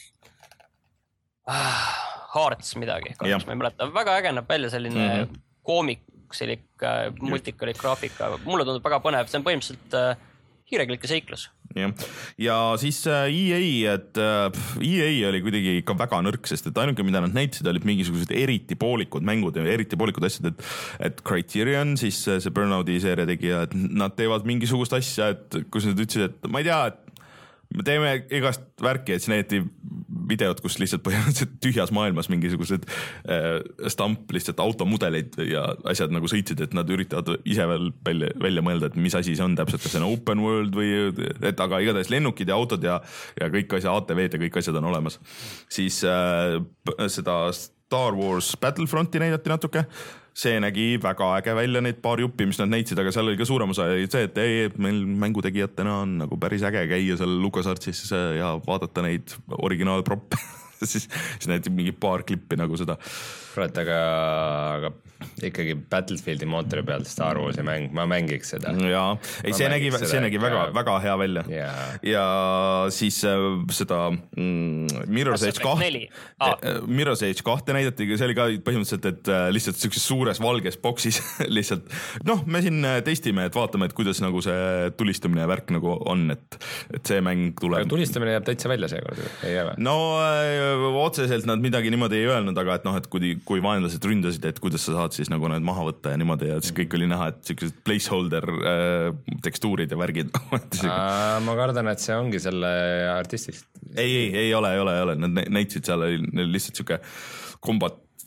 ah, Hearts midagi, kahjuks ma ei mäleta, väga äge näeb välja selline mm-hmm. koomiksilik, multikalik graafika, mulle tundub väga põnev, see on põhimõtteliselt äh, hiireklike seiklus. Ja. ja siis E A, et E A oli kuidagi ikka väga nõrk, sest et ainuke, mida nad näitasid, olid mingisugused eriti poolikud mängud ja eriti poolikud asjad, et, et Criterion, siis see Burnouti seeria tegija, et nad teevad mingisugust asja, et kus nad ütlesid, et ma ei tea, et me teeme igast värki, et siis näidati videod, kus lihtsalt põhimõtteliselt tühjas maailmas mingisugused äh, stamp lihtsalt automudeleid ja asjad nagu sõitsid, et nad üritavad ise veel välja, välja mõelda, et mis asi see on täpselt, kas see on open world või, et aga igatahes lennukid ja autod ja, ja kõik asjad, A T V-d ja kõik asjad on olemas. Siis äh, seda Star Wars Battlefronti näidati natuke. See nägi väga äge välja, need paar juppi, mis nad näitsid, aga seal oli ka suurem osa see, et ei, meil mängutegijatena on nagu päris äge käia seal LucasArtsis ja vaadata neid originaalproppe. siis, siis näidati mingi paar klippi nagu seda. Kurat, aga, aga ikkagi Battlefieldi mootori pealt Star Warsi mäng, ma mängiks seda. Jaa, ei, see nägi, see nägi väga, väga hea välja. Yeah. Ja siis äh, seda mm, Mirror's Edge kahte, ah. Mirror's Edge kahte näidati, see oli ka põhimõtteliselt, et äh, lihtsalt sellises suures valges boksis lihtsalt, noh, me siin testime, et vaatame, et kuidas nagu see tulistamine värk nagu on, et, et see mäng tuleb. Tulistamine jääb täitsa välja seekord, ei jää? No äh, otseselt nad midagi niimoodi ei öelnud, aga et noh, et kui, kui vaenlased ründasid, et kuidas sa saad siis nagu need maha võtta ja niimoodi ja siis kõik oli näha, et sellised placeholder äh, tekstuurid ja värgid. Aa, ma kardan, et see ongi selle artistist. Ei, ei, ei ole, ei ole, ei ole. Nad näitsid seal lihtsalt siuke kombat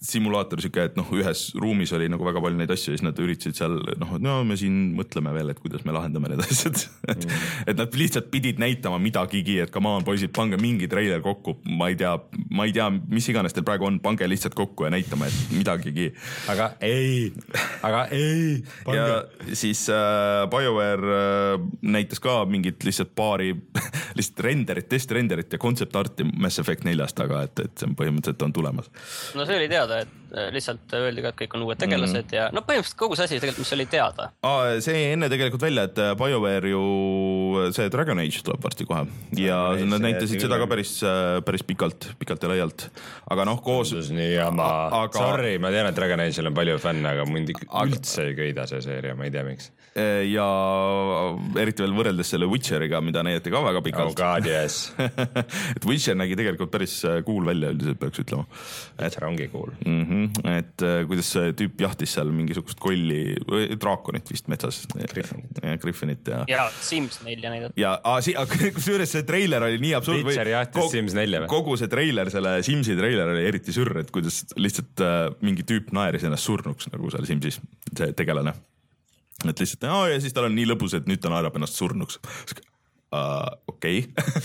simulaator siuke, et noh, ühes ruumis oli nagu väga palju neid asju ja siis nad üritasid seal, noh, no me siin mõtleme veel, et kuidas me lahendame need asjad mm. et nad lihtsalt pidid näitama midagigi, et come on poisid, pange mingi treiler kokku, ma ei tea, ma ei tea, mis iganes teil praegu on, pange lihtsalt kokku ja näitama, et midagigi. Aga ei, aga ei. Pange. Ja siis äh, BioWare äh, näitas ka mingit lihtsalt paari lihtsalt renderit, testrenderit ja concept arti Mass Effect neljast, aga et, et see on põhimõtteliselt on tulemas. No see oli teada, et lihtsalt öeldi ka, et kõik on uued tegelased mm. ja no põhimõtteliselt kogu see asi tegelikult, mis oli teada. Aa, see enne tegelikult välja, et BioWare ju see Dragon Age tuleb varsti kohe ja Age, nad näitasid seda ka päris, päris pikalt, pikalt ja laialt. Aga noh, koos... Nii, ma... aga... Sorry, ma tean, et Dragon Age'il on palju fänne, aga mind aga... üldse ei köida see seeria, ma ei tea miks. Ja eriti veel võrreldes selle Witcheriga, mida näidati ka väga pikalt. Oh god, yes. et Witcher nägi tegelikult päris cool välja, üldiselt peaks ütlema. Witcher ongi cool. Mm-hmm. Et kuidas see tüüp jahtis seal mingisugust kolli, draakonit vist metsas. Griffinit. Ja, Griffinit ja... Ja Sims nelja näidata. Ja a, si, a, kusjuures see treiler oli nii absurd. Witcher jahtis kogu, Sims nelja või? Kogu see treiler, selle Simsi treiler oli eriti sürr, et kuidas lihtsalt äh, mingi tüüp naeris ennast surnuks nagu seal Simsis, see tegelane. Et lihtsalt, oh, ja siis tal on nii lõbus, et nüüd ta naerab ennast surnuks. Uh, okei.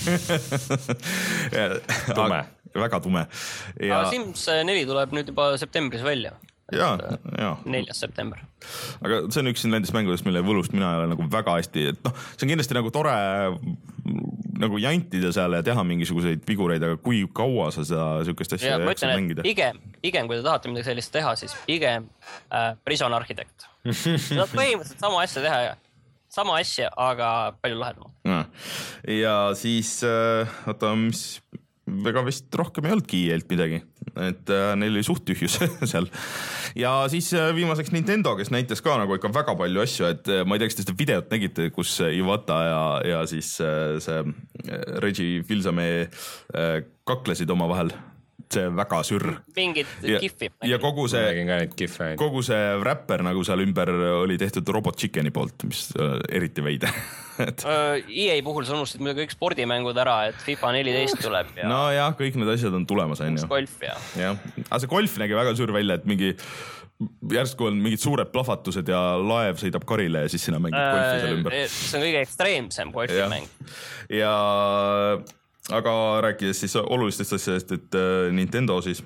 Okay. tume. Väga tume. Ja... Aga Sims neli tuleb nüüd juba septembris välja. Ja, ja. neljas september. Aga see on üks nendest mängudest, mille võlust mina ei ole nagu väga hästi, et noh, see on kindlasti nagu tore nagu jantida seal ja teha mingisuguseid figureid, aga kui kaua sa seda sükest asja ja jaksad mängida? Pigem, pigem, kui te tahate midagi sellist teha, siis pigem äh, Prison Architect. Nad põhimõtteliselt sama asja teha ja sama asja, aga palju lahedama. Ja, ja siis äh, oota, mis väga vist rohkem ei olnudki E A-lt midagi, et äh, neil oli suht tühjus seal. Ja siis äh, viimaseks Nintendo, kes näitas ka nagu ikka väga palju asju, et äh, ma ei tea, kas te seda videot nägite, kus Iwata ja, ja siis äh, see äh, Reggie Fils-Aimé äh, kaklesid oma vahel. See väga sürr. Mingid ja, giffi. Ja kogu see, kogu see räpper nagu seal ümber oli tehtud Robot Chickeni poolt, mis äh, eriti veide. et... E A puhul sa unustasid muidugi kõik spordimängud ära, et FIFA neliteist tuleb. Ja... No jah, kõik need asjad on tulemas. Uus golf ja. ja. Aga see golf nägi väga sürr välja, et mingi järsku on mingid suured plahvatused ja laev sõidab karile ja siis sinna mängid äh, golfi seal ümber. See on kõige ekstreemsem golfimäng. Ja... ja... Aga rääkides siis olulistest asjadest, et äh, Nintendo siis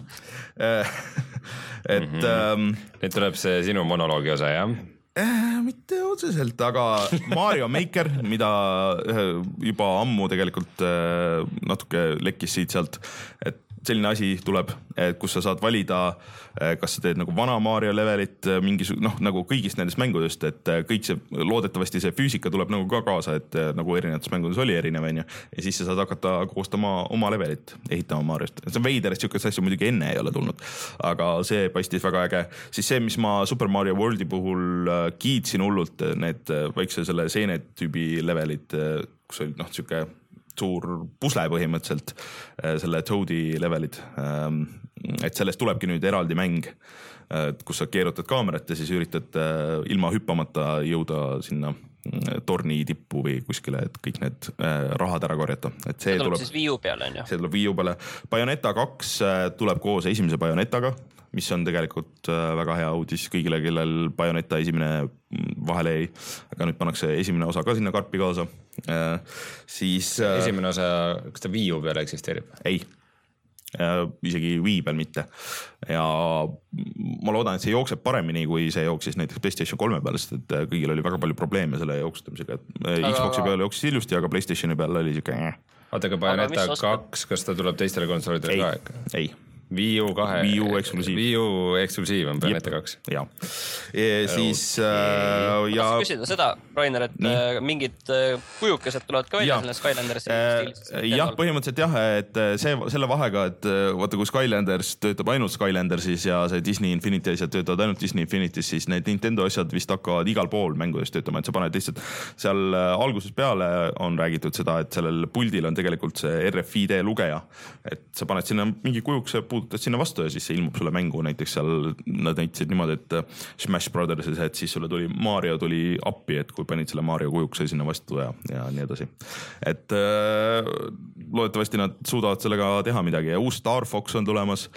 et mm-hmm. ähm, nüüd tuleb see sinu monoloogi osa, jah? Äh, mitte otseselt, aga Mario Maker, mida juba ammu tegelikult äh, natuke lekkis siit sealt, et selline asi tuleb, kus sa saad valida, kas sa teed nagu vana Mario levelit, mingis, noh, nagu kõigist nendest mängudest, et kõik see, loodetavasti see füüsika tuleb nagu ka kaasa, et nagu erinevates mängudes oli erinev, ja siis sa saad hakata koostama oma levelit, ehitama Mariost. See on veider, et siukest asja muidugi enne ei ole tulnud, aga see paistis väga äge. Siis see, mis ma Super Mario Worldi puhul kiitsin hullult, need väikse selle seenetüübi levelid, kus oli noh, siuke suur pusle põhimõtteliselt, selle Toadi levelid. Et sellest tulebki nüüd eraldi mäng, kus sa keerutad kaamerat ja siis üritad ilma hüppamata jõuda sinna torni tippu või kuskile, et kõik need rahad ära korjata. Et see, see tuleb, tuleb siis Wii U peale, on ju? See tuleb Wii U peale. Bayonetta kaks tuleb koos esimese Bayonettaga, mis on tegelikult väga hea uudis kõigile, kellel Bayonetta esimene vahele ei, aga nüüd pannakse esimene osa ka sinna karpi kaasa. Siis... Esimene osa, kas ta Wii U peale eksisteerib? Ei, isegi Wii peal mitte. Ja ma loodan, et see jookseb paremini, kui see jooksis näiteks PlayStation kolme peal, sest et kõigil oli väga palju probleeme selle jooksutamisega. Aga... Xboxi peal jooksis ilusti, aga PlayStationi peal oli siuke... Oota, aga Bayonetta kaks, kas ta tuleb teistele konsolidele ka ikka? Ei. Wii U kahe. Wii U eksklusiiv. Wii U eksklusiiv on Bayonetta kaks. Ja. E, siis... Äh, ja... Kas küsida seda, Rainer, et nii. Mingid kujukesed tulevad ka välja selle Skylandersi stiilis? Jah, põhimõtteliselt jah, et see, selle vahega, et vaata, kui Skylanders töötab ainult Skylandersis ja see Disney Infinity asjad töötavad ainult Disney Infinity's, siis need Nintendo asjad vist hakkavad igal pool mängudes töötama, et sa paned lihtsalt seal alguses peale on räägitud seda, et sellel puldil on tegelikult see R F I D lugeja, et sa paned sinna mingi kujukese puudutad sinna vastu ja siis see ilmub sulle mängu, näiteks seal nad näitasid niimoodi, et Smash Brothersis, et siis sulle tuli Mario tuli appi, et kui panid selle Mario kujukse sinna vastu ja, ja nii edasi. Et äh, loodetavasti nad suudavad sellega teha midagi ja uus Star Fox on tulemas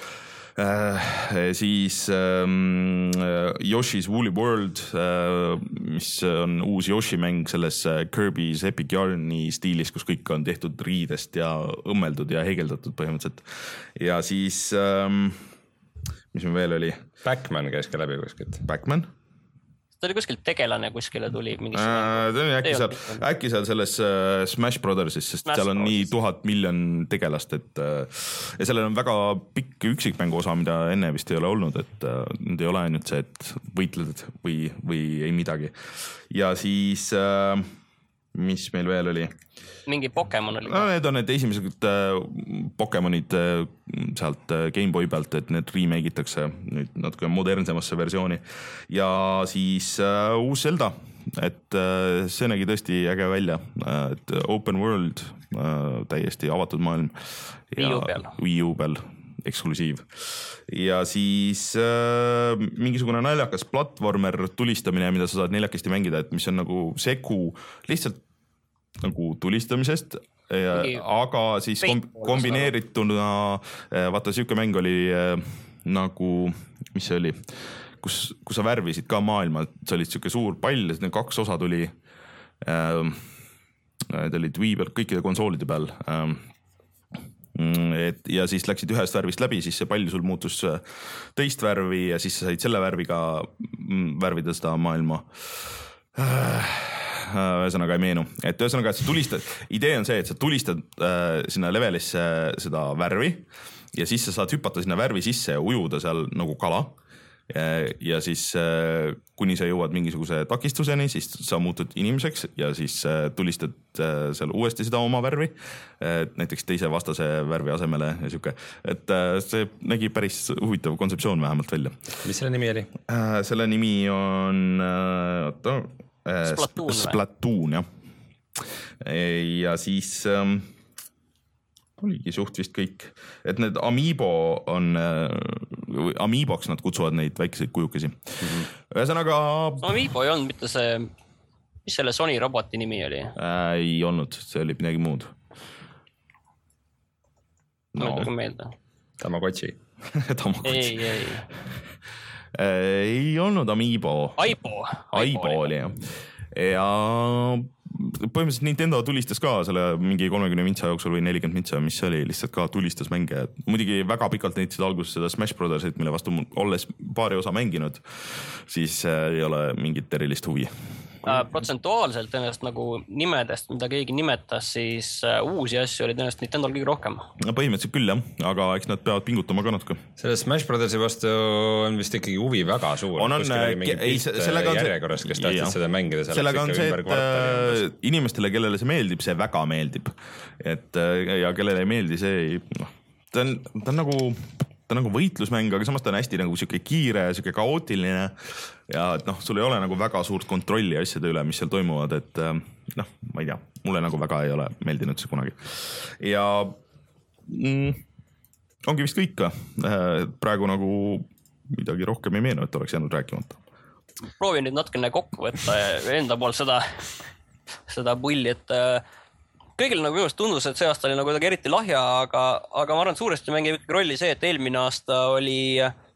äh, siis ähm, Yoshi's Woolly World, äh, mis on uus Yoshi mäng selles Kirby's Epic Yarni stiilis, kus kõik on tehtud riidest ja õmmeldud ja heegeldatud põhimõtteliselt. Ja siis ähm, mis meil veel oli? Backman käis ka läbi kuskilt. Backman? Ta oli kuskil tegelane kuskile tuli. Äh, ta oli äkki seal, äkki seal selles äh, Smash Brothersis, sest Smash seal on Brothers. Nii tuhat miljon tegelast, et äh, ja sellel on väga pikk üksikmängu osa, mida enne vist ei ole olnud, et äh, nüüd ei ole ainult see, et võitled või, või ei midagi. Ja siis äh, mis meil veel oli? Mingi Pokemon oli. No, need on need esimesed äh, Pokemonid äh, sealt äh, Gameboy pealt, et need remake itakse nüüd natuke modernsemasse versiooni. Ja siis äh, uus Zelda, et äh, see nägi tõesti äge välja, äh, et open world, äh, täiesti avatud maailm. Wii U peal. Wii U peal, eksklusiiv. Ja siis äh, mingisugune naljakas platvormer tulistamine, mida sa saad neljakesti mängida, et mis on nagu segu lihtsalt nagu tulistamisest, ja, aga siis kom kombineerituna, vaata siuke mäng oli äh, nagu, mis see oli, kus, kus sa värvisid ka maailma, see oli siuke suur pall, kaks osa tuli, äh, need olid Wii peal, kõikide konsoolide peal, äh, et ja siis läksid ühest värvist läbi, siis see pall sul muutus teist värvi ja siis sa said selle värviga värvida seda maailma. Äh, ühesõnaga ei meenu, et ühesõnaga, et sa tulistad, idee on see, et sa tulistad äh, sinna levelisse seda värvi ja siis sa saad hüpata sinna värvi sisse ja ujuda seal nagu kala ja, ja siis äh, kuni sa jõuad mingisuguse takistuseni, siis sa muutud inimeseks ja siis äh, tulistad äh, seal uuesti seda oma värvi, äh, näiteks teise vastase värvi asemele ja siuke, et äh, see nägi päris huvitav kontseptsioon vähemalt välja. Mis selle nimi oli? Äh, selle nimi on äh, oota, Splatoon, Splatoon, jah. Ja siis ähm, oligi suht vist kõik, et need Amiibo on äh, Amiiboks nad kutsuvad neid väikeseid kujukesi. Mm-hmm. Ühesõnaga Amiibo ei olnud mitte see, mis selle Sony roboti nimi oli? Äh, ei olnud, see oli midagi muud. No. Ma ei meelde. Tamagotchi. Tamagotchi. Ei, ei. Ei olnud Amiibo. Aibo. Aibo oli, jah. Ja põhimõtteliselt Nintendo tulistas ka selle mingi kolmekümne mintsa jooksul või nelikümmend mintsa, mis oli lihtsalt ka tulistas mänge. Muidugi väga pikalt näitasid alguses seda Smash Brothersit, mille vastu olles paari osa mänginud, siis ei ole mingit erilist huvi. Äh, protsentuaalselt ennast nagu nimedest, mida keegi nimetas, siis äh, uusi asju oli ennast Nintendol kõige rohkem. No, põhimõtteliselt küll, jah, aga eks nad peavad pingutama ka natuke. Selle Smash Brothersi vastu on vist ikkagi huvi väga suur. On, on, ei, sellega on järjekorras, kes tahtsid seda mängida. Sellega on see, et inimestele, kellele see meeldib, see väga meeldib. Et, ja kellele ei meeldi, see ei, noh, ta on, ta on nagu... ta on nagu võitlusmäng, aga samas ta on hästi nagu siuke kiire, siuke kaootiline ja et noh, sul ei ole nagu väga suurt kontrolli asjade üle, mis seal toimuvad, et noh, ma ei tea, mulle nagu väga ei ole meeldinud see kunagi. Ja mm, ongi vist kõik ka. Praegu nagu midagi rohkem ei meenu, et oleks jäänud rääkimata. Proovin nüüd natukene kokku võtta enda pool seda, seda pulli, et kõigil nagu minust tundus, et see aasta oli nagu eriti lahja, aga, aga ma arvan, et suuresti mängib ikkagi rolli see, et eelmine aasta oli,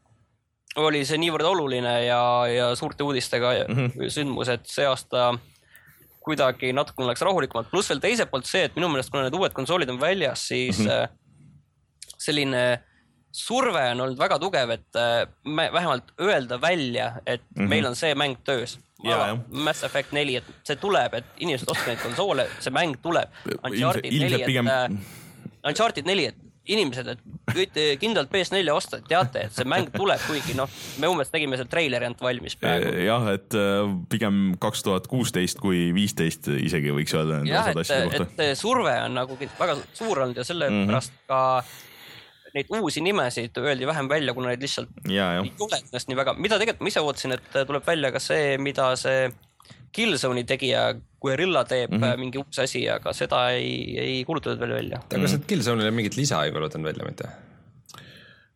oli see niivõrd oluline ja, ja suurte uudistega mm-hmm. sündmus, et see aasta kuidagi natukene läks rahulikumalt. Plus veel teiselt poolt see, et minu meelest, kuna need uued konsoolid on väljas, siis mm-hmm. selline surve on olnud väga tugev, et me vähemalt öelda välja, et mm-hmm. meil on see mäng töös. Ja, Mass Effect neli, et see tuleb, et inimesed ostavad neid konsoole, see mäng tuleb. Uncharted neli, pigem... et, Uncharted neli, et inimesed, et võite kindlalt P S neli osta, et teate, et see mäng tuleb, kuigi noh, me umbes tegime seal treileri ant valmis praegu. Jah, et pigem kaks tuhat kuusteist kui viisteist isegi võiks öelda. Jah, et, et surve on nagu väga suur olnud ja selle mm-hmm. pärast ka neid uusi nimesid öeldi vähem välja, kuna neid lihtsalt ja, ei tule ennast nii väga. Mida tegelikult ma ise ootasin, et tuleb välja ka see, mida see Killzone'i tegija Guerrilla teeb mm-hmm. mingi uus asi, aga seda ei, ei kuulutatud veel välja. Aga kas et Killzone'ile mingit lisa ei kuulutanud välja mitte?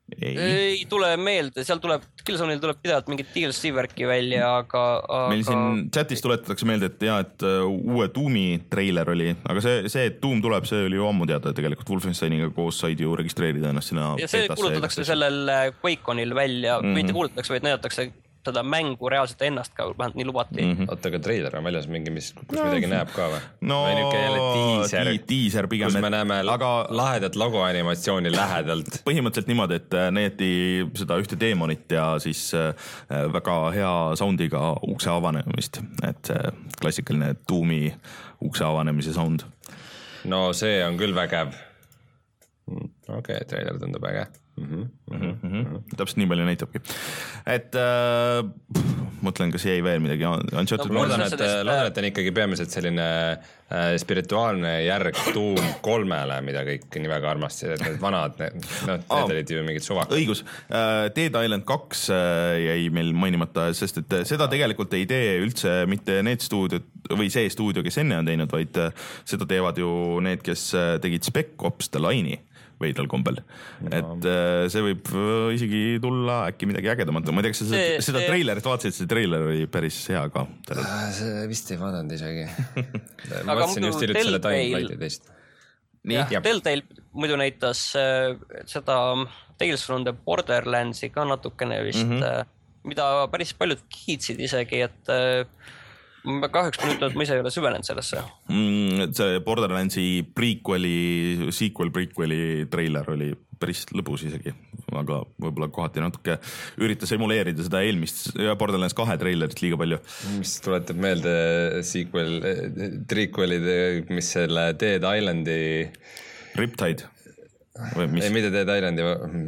ei, ei tule meelde, seal tuleb, Killzone'il tuleb pidevalt mingit D L C-värki välja, aga, aga... meil siin chatis tuletatakse meelde, et jaa, et uue Doomi treiler oli, aga see, see, et Doom tuleb, see oli ju ammu teada, tegelikult Wolfensteiniga koos said ju registreerida ennast sinna ja see kuulutatakse sellel QuakeConil välja, mm-hmm. mitte kuulutatakse, vaid näidatakse seda mängu reaalselt ennast ka, vähemalt nii lubati. Mm-hmm. Oota, aga treiler on väljas mingi, mis, kus no, midagi näeb ka või? No, või niuke jälle tiiser, tiiser pigem, kus me näeme aga... lahedat logo animatsiooni lähedalt. Põhimõtteliselt niimoodi, et näeti seda ühte deemonit ja siis väga hea soundiga ukse avanemist, et klassikaline Doomi ukse avanemise sound. No see on küll vägev. Okei, okay, treiler tundub äge. Mm-hmm, mm-hmm, mm-hmm. Täpselt nii palju näitabki. Et äh, pff, mõtlen, kas jäi veel midagi. No, loodan, et, loodan, et on ikkagi peamiselt selline äh, spirituaalne järg Doom kolmele, mida kõik nii väga armastasid, et need vanad, need, no, need oh, olid ju mingid suvakad. Õigus. Uh, Dead Island kaks uh, jäi meil mainimata, sest et seda tegelikult ei tee üldse mitte need stuudiod või see stuudio, kes enne on teinud, vaid uh, seda teevad ju need, kes uh, tegid Spec Ops The Line'i veidral kombel. No. Et äh, see võib äh, isegi tulla äkki midagi ägedamat. Ma ei tea, kas sa see, seda see... treilerit vaatasid, see treiler oli päris hea ka. See vist ei vaadanud isegi. Ma vaatasin just hiljuti selle Dying Lighti teist. Telltale muidu näitas äh, seda Tales from the Borderlandsi ka natukene vist, mm-hmm. äh, mida päris paljud kiitsid isegi, et äh, ma kahjuks pean ütlema, et ma ise ei ole süvenenud sellesse. Mm, see Borderlandsi prequeli, sequel prequeli treiler oli päris lõbus isegi, aga võib-olla kohati natuke üritas emuleerida seda eelmist Borderlands kahe treilerit liiga palju. Mis tuletab meelde sequel, prequelid, mis selle Dead Islandi Riptide või mis? Ei, mitte Dead Islandi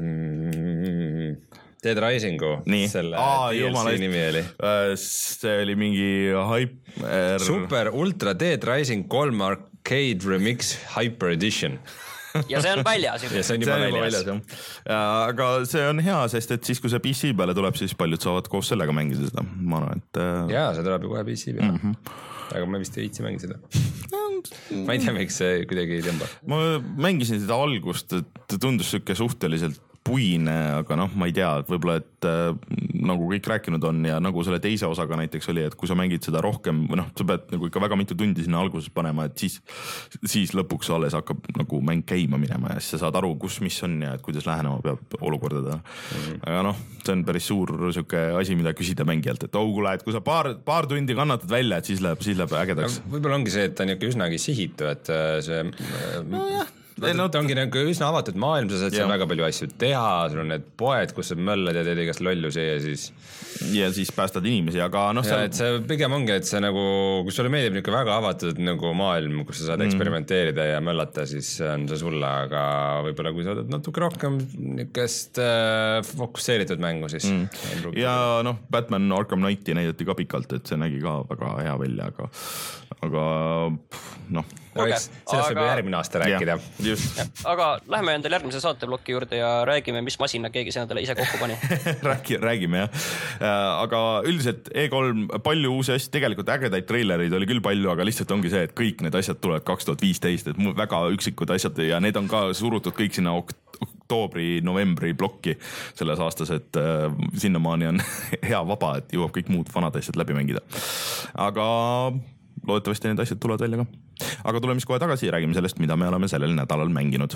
Dead Risingu, selle Aa, D L C nimi oli. See oli mingi hyper... Super Ultra Dead Rising kolm Arcade Remix Hyper Edition. Ja see on väljas. Ja see on juba see väljas. väljas aga see on hea, sest et siis, kui see P C peale tuleb, siis paljud saavad koos sellega mängida seda. Ma arvan, et... Jaa, see tuleb ju kohe P C peale. Mm-hmm. Aga ma vist ei viitsi mängida seda. Ma ei tea, miks see kuidagi ei tõmba. Ma mängisin seda algust, et tundus süke suhteliselt puine, aga noh, ma ei tea, et võib-olla, et äh, nagu kõik rääkinud on ja nagu selle teise osaga näiteks oli, et kui sa mängid seda rohkem, või noh, sa pead nagu ikka väga mitu tundi sinna alguses panema, et siis, siis lõpuks alles hakkab nagu mäng käima minema ja siis sa saad aru, kus mis on ja et kuidas lähenema peab olukordada. Mm-hmm. Aga noh, see on päris suur süke asi, mida küsida mängijalt, et oh, kuule, et kui sa paar, paar tundi kannatad välja, et siis läheb, siis läheb ägedaks. Võib-olla ongi see, et ta on ikka üsnagi sihitu, et see... No jah. No, ta ongi nagu üsna avatud maailm, sa saad seal väga palju asju teha, sul on need poed, kus sa möllad ja teed igast lollusi ja siis ja siis päästad inimesi, aga noh ja, et see pigem ongi, et see nagu, kui sulle meeldib niisugune väga avatud nagu maailm, kus sa saad eksperimenteerida ja möllata, siis on see sulle, aga võib-olla kui sa oled natuke rohkem niisugust äh, fokusseeritud mängu, siis mm. ja noh, Batman Arkham Knighti näidati ka pikalt, et see nägi ka väga hea välja, aga aga noh okay, sellest aga... võib järgmine aasta rääkida ja, ja, aga lähme endale järgmise saateblokki juurde ja räägime, mis masina keegi see endale ise kokku pani. Räägi, räägime jah, aga üldiselt E kolm palju uusi asju, tegelikult ägedaid treilereid oli küll palju, aga lihtsalt ongi see, et kõik need asjad tulevad kaks tuhat viisteist, et väga üksikud asjad ja need on ka surutud kõik sinna oktoobri, novembri blokki selles aastas, et äh, sinnamaani on hea vaba, et jõuab kõik muud vanad asjad läbi mängida. Aga loodetavasti need asjad tulevad välja ka. Aga tuleme siis kohe tagasi ja räägime sellest, mida me oleme sellel nädalal mänginud.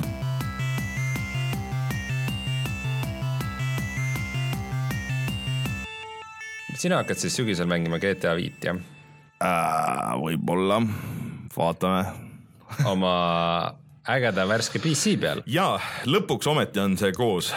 Sina hakkad siis sügisel mängima G T A viis, jah? Äh, võib-olla. Vaatame. Oma ägeda värske P C peal. Jaa, lõpuks ometi on see koos.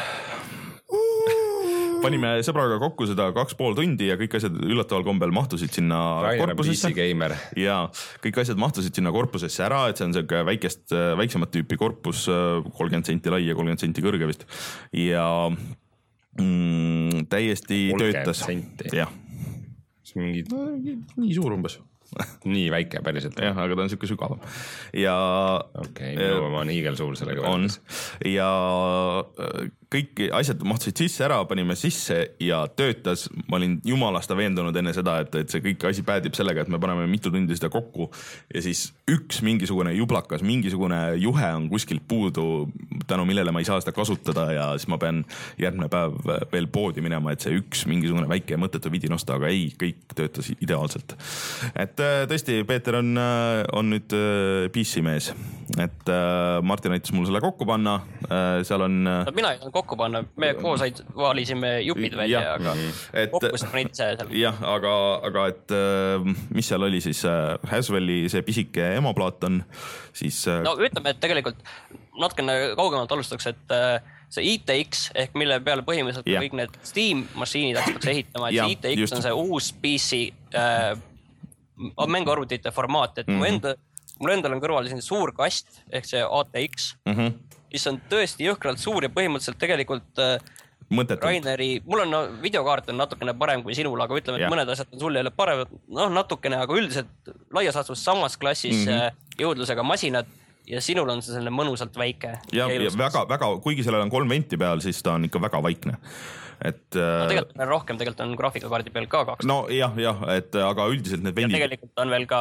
Panime sõbraga kokku seda kaks pool tundi ja kõik asjad üllataval kombel mahtusid sinna Rainer korpusesse. Ja kõik asjad mahtusid sinna korpusesse ära, et see on see väikest, väiksemat tüüpi korpus, kolmkümmend senti lai ja kolmkümmend senti kõrge vist. Ja mm, täiesti töötas. Jah. Mingi... No, nii suur umbes. Nii väike päriselt. Jah, aga ta on siuke sügavam. Ja okei, minu oma on hiigelsuur sellega võrdes. Ja kõik asjad mahtusid sisse ära, panime sisse ja töötas. Ma olin jumalasta veendunud enne seda, et, et see kõik asi päädib sellega, et me paneme mitu tundi seda kokku ja siis üks mingisugune jublakas, mingisugune juhe on kuskilt puudu. tänu millele ma ei saa seda kasutada ja siis ma pean järgmine päev veel poodi minema, et see üks mingisugune väike mõttetu vidin osta, aga ei, kõik töötas ideaalselt. Et tõesti, Peeter on, on nüüd P C mees, et Martin aitas mul selle kokku panna, seal on no, mina ei saanud kokku panna, me koos valisime jupid välja, ja, aga et, kokku seda panid ise seal. Jah, aga, aga et mis seal oli siis Haswelli see pisike emaplaat on, siis no ütleme, et tegelikult natukene kaugemalt alustaks, et see I T X ehk mille peale põhimõtteliselt yeah. kõik need Steam masiinid hakkatakse ehitama, et ja, see I T X just. On see uus P C äh, mänguarvutite formaat, et mm-hmm. mu enda, mul endal on kõrval siin suur kast ehk see A T X, mm-hmm. mis on tõesti jõhkralt suur ja põhimõtteliselt tegelikult äh, mõttetult. Raineri, mul on no, videokaart on natukene parem kui sinul, aga ütleme, et ja. mõned asjad on sul jälle parem, noh natukene, aga üldiselt laias laastus samas klassis mm-hmm. jõudlusega masinad ja sinul on see selline mõnusalt väike. Ja, ja, ja väga, väga, kuigi sellel on kolm venti peal, siis ta on ikka väga vaikne. Et, no tegelikult on rohkem, tegelikult on graafikakaardi peal ka kaks. No jah, jah, et aga üldiselt need vendid... Ja tegelikult on veel ka...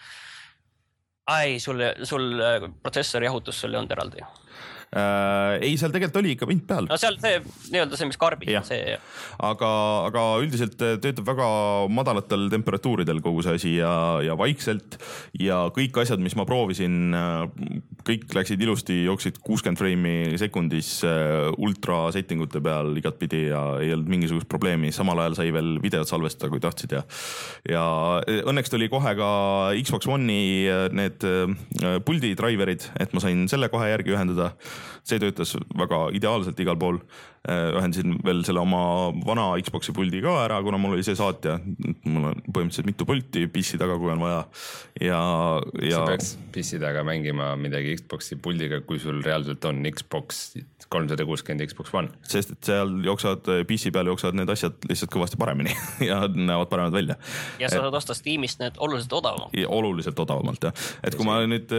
Ai, sul, sul protsessori jahutus sul ei olnud eraldi. Äh, ei, seal tegelikult oli ikka vint peal. No seal see, nii-öelda see, mis karbid. See, aga, aga üldiselt töötab väga madalatel temperatuuridel kogu see asi ja, ja vaikselt ja kõik asjad, mis ma proovisin, kõik läksid ilusti, jooksid kuuskümmend freimi sekundis ultra settingute peal igat pidi ja ei olnud mingisugust probleemi. Samal ajal sai veel videot salvestada, kui tahtsid ja, ja õnneks tuli kohe ka Xbox One'i need puldi driverid, et ma sain selle kohe järgi ühendada. See töötas väga ideaalselt igal pool. Ühendasin veel selle oma vana Xboxi puldi ka ära, kuna mul oli see saatja. Mul on põhimõtteliselt mitu pulti P C taga, kui on vaja. Ja, ja... Sa peaks P C taga mängima midagi Xboxi puldiga, kui sul reaalselt on Xbox kolmsada kuuskümmend Xbox One. Sest et seal jooksavad, P C peal jooksavad need asjad lihtsalt kõvasti paremini ja näevad paremad välja. Ja sa saad osta Steamist need oluliselt odavamalt. Ja, oluliselt odavamalt, jah. Et kui ma nüüd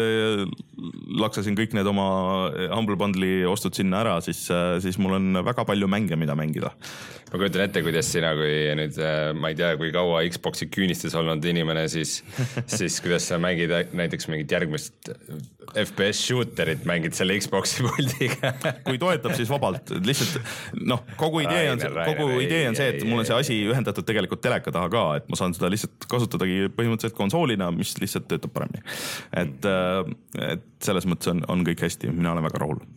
laksasin kõik need oma Humble Bundle'i ostud sinna ära, siis, siis mul on väga palju mänge, mida mängida. Ma kujutan ette, kuidas sina, kui nüüd, ma ei tea, kui kaua Xboxi küünistes olnud inimene, siis, siis kuidas sa mängid näiteks mingit järgmist F P S shooterit, mängid selle Xboxi puldiga. Kui toetab, siis vabalt. Lihtsalt, noh, kogu idee on, kogu idee on see, et mul on see asi ühendatud tegelikult teleka taha ka, et ma saan seda lihtsalt kasutadagi põhimõtteliselt konsoolina, mis lihtsalt töötab paremini. Et, et selles mõttes on, on kõik hästi, mina olen väga rahul.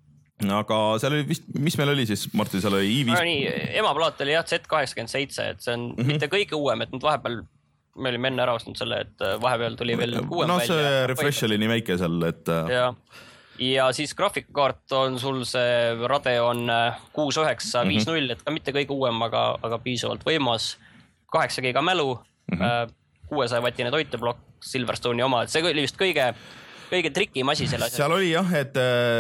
Aga seal oli vist, mis meil oli siis, Martin, seal oli i viis... Nii, emaplaat oli jah Z kaheksakümmend seitse, et see on mm-hmm. mitte kõige uuem, et nüüd vahepeal me olime enne ära ostnud selle, et vahepeal tuli veel uuem no, välja. No see refresh oli nii väike seal, et... Ja, ja siis graafikakaart on sul see Radeon kuus üheksa viis null, mm-hmm. et ka mitte kõige uuem, aga, aga piisavalt võimas. kaheksa giga mälu, mm-hmm. kuuesaja vatine toiteblokk, Silverstone'i oma, et see oli vist kõige... kõige trikim asi selle asja. Seal oli jah, et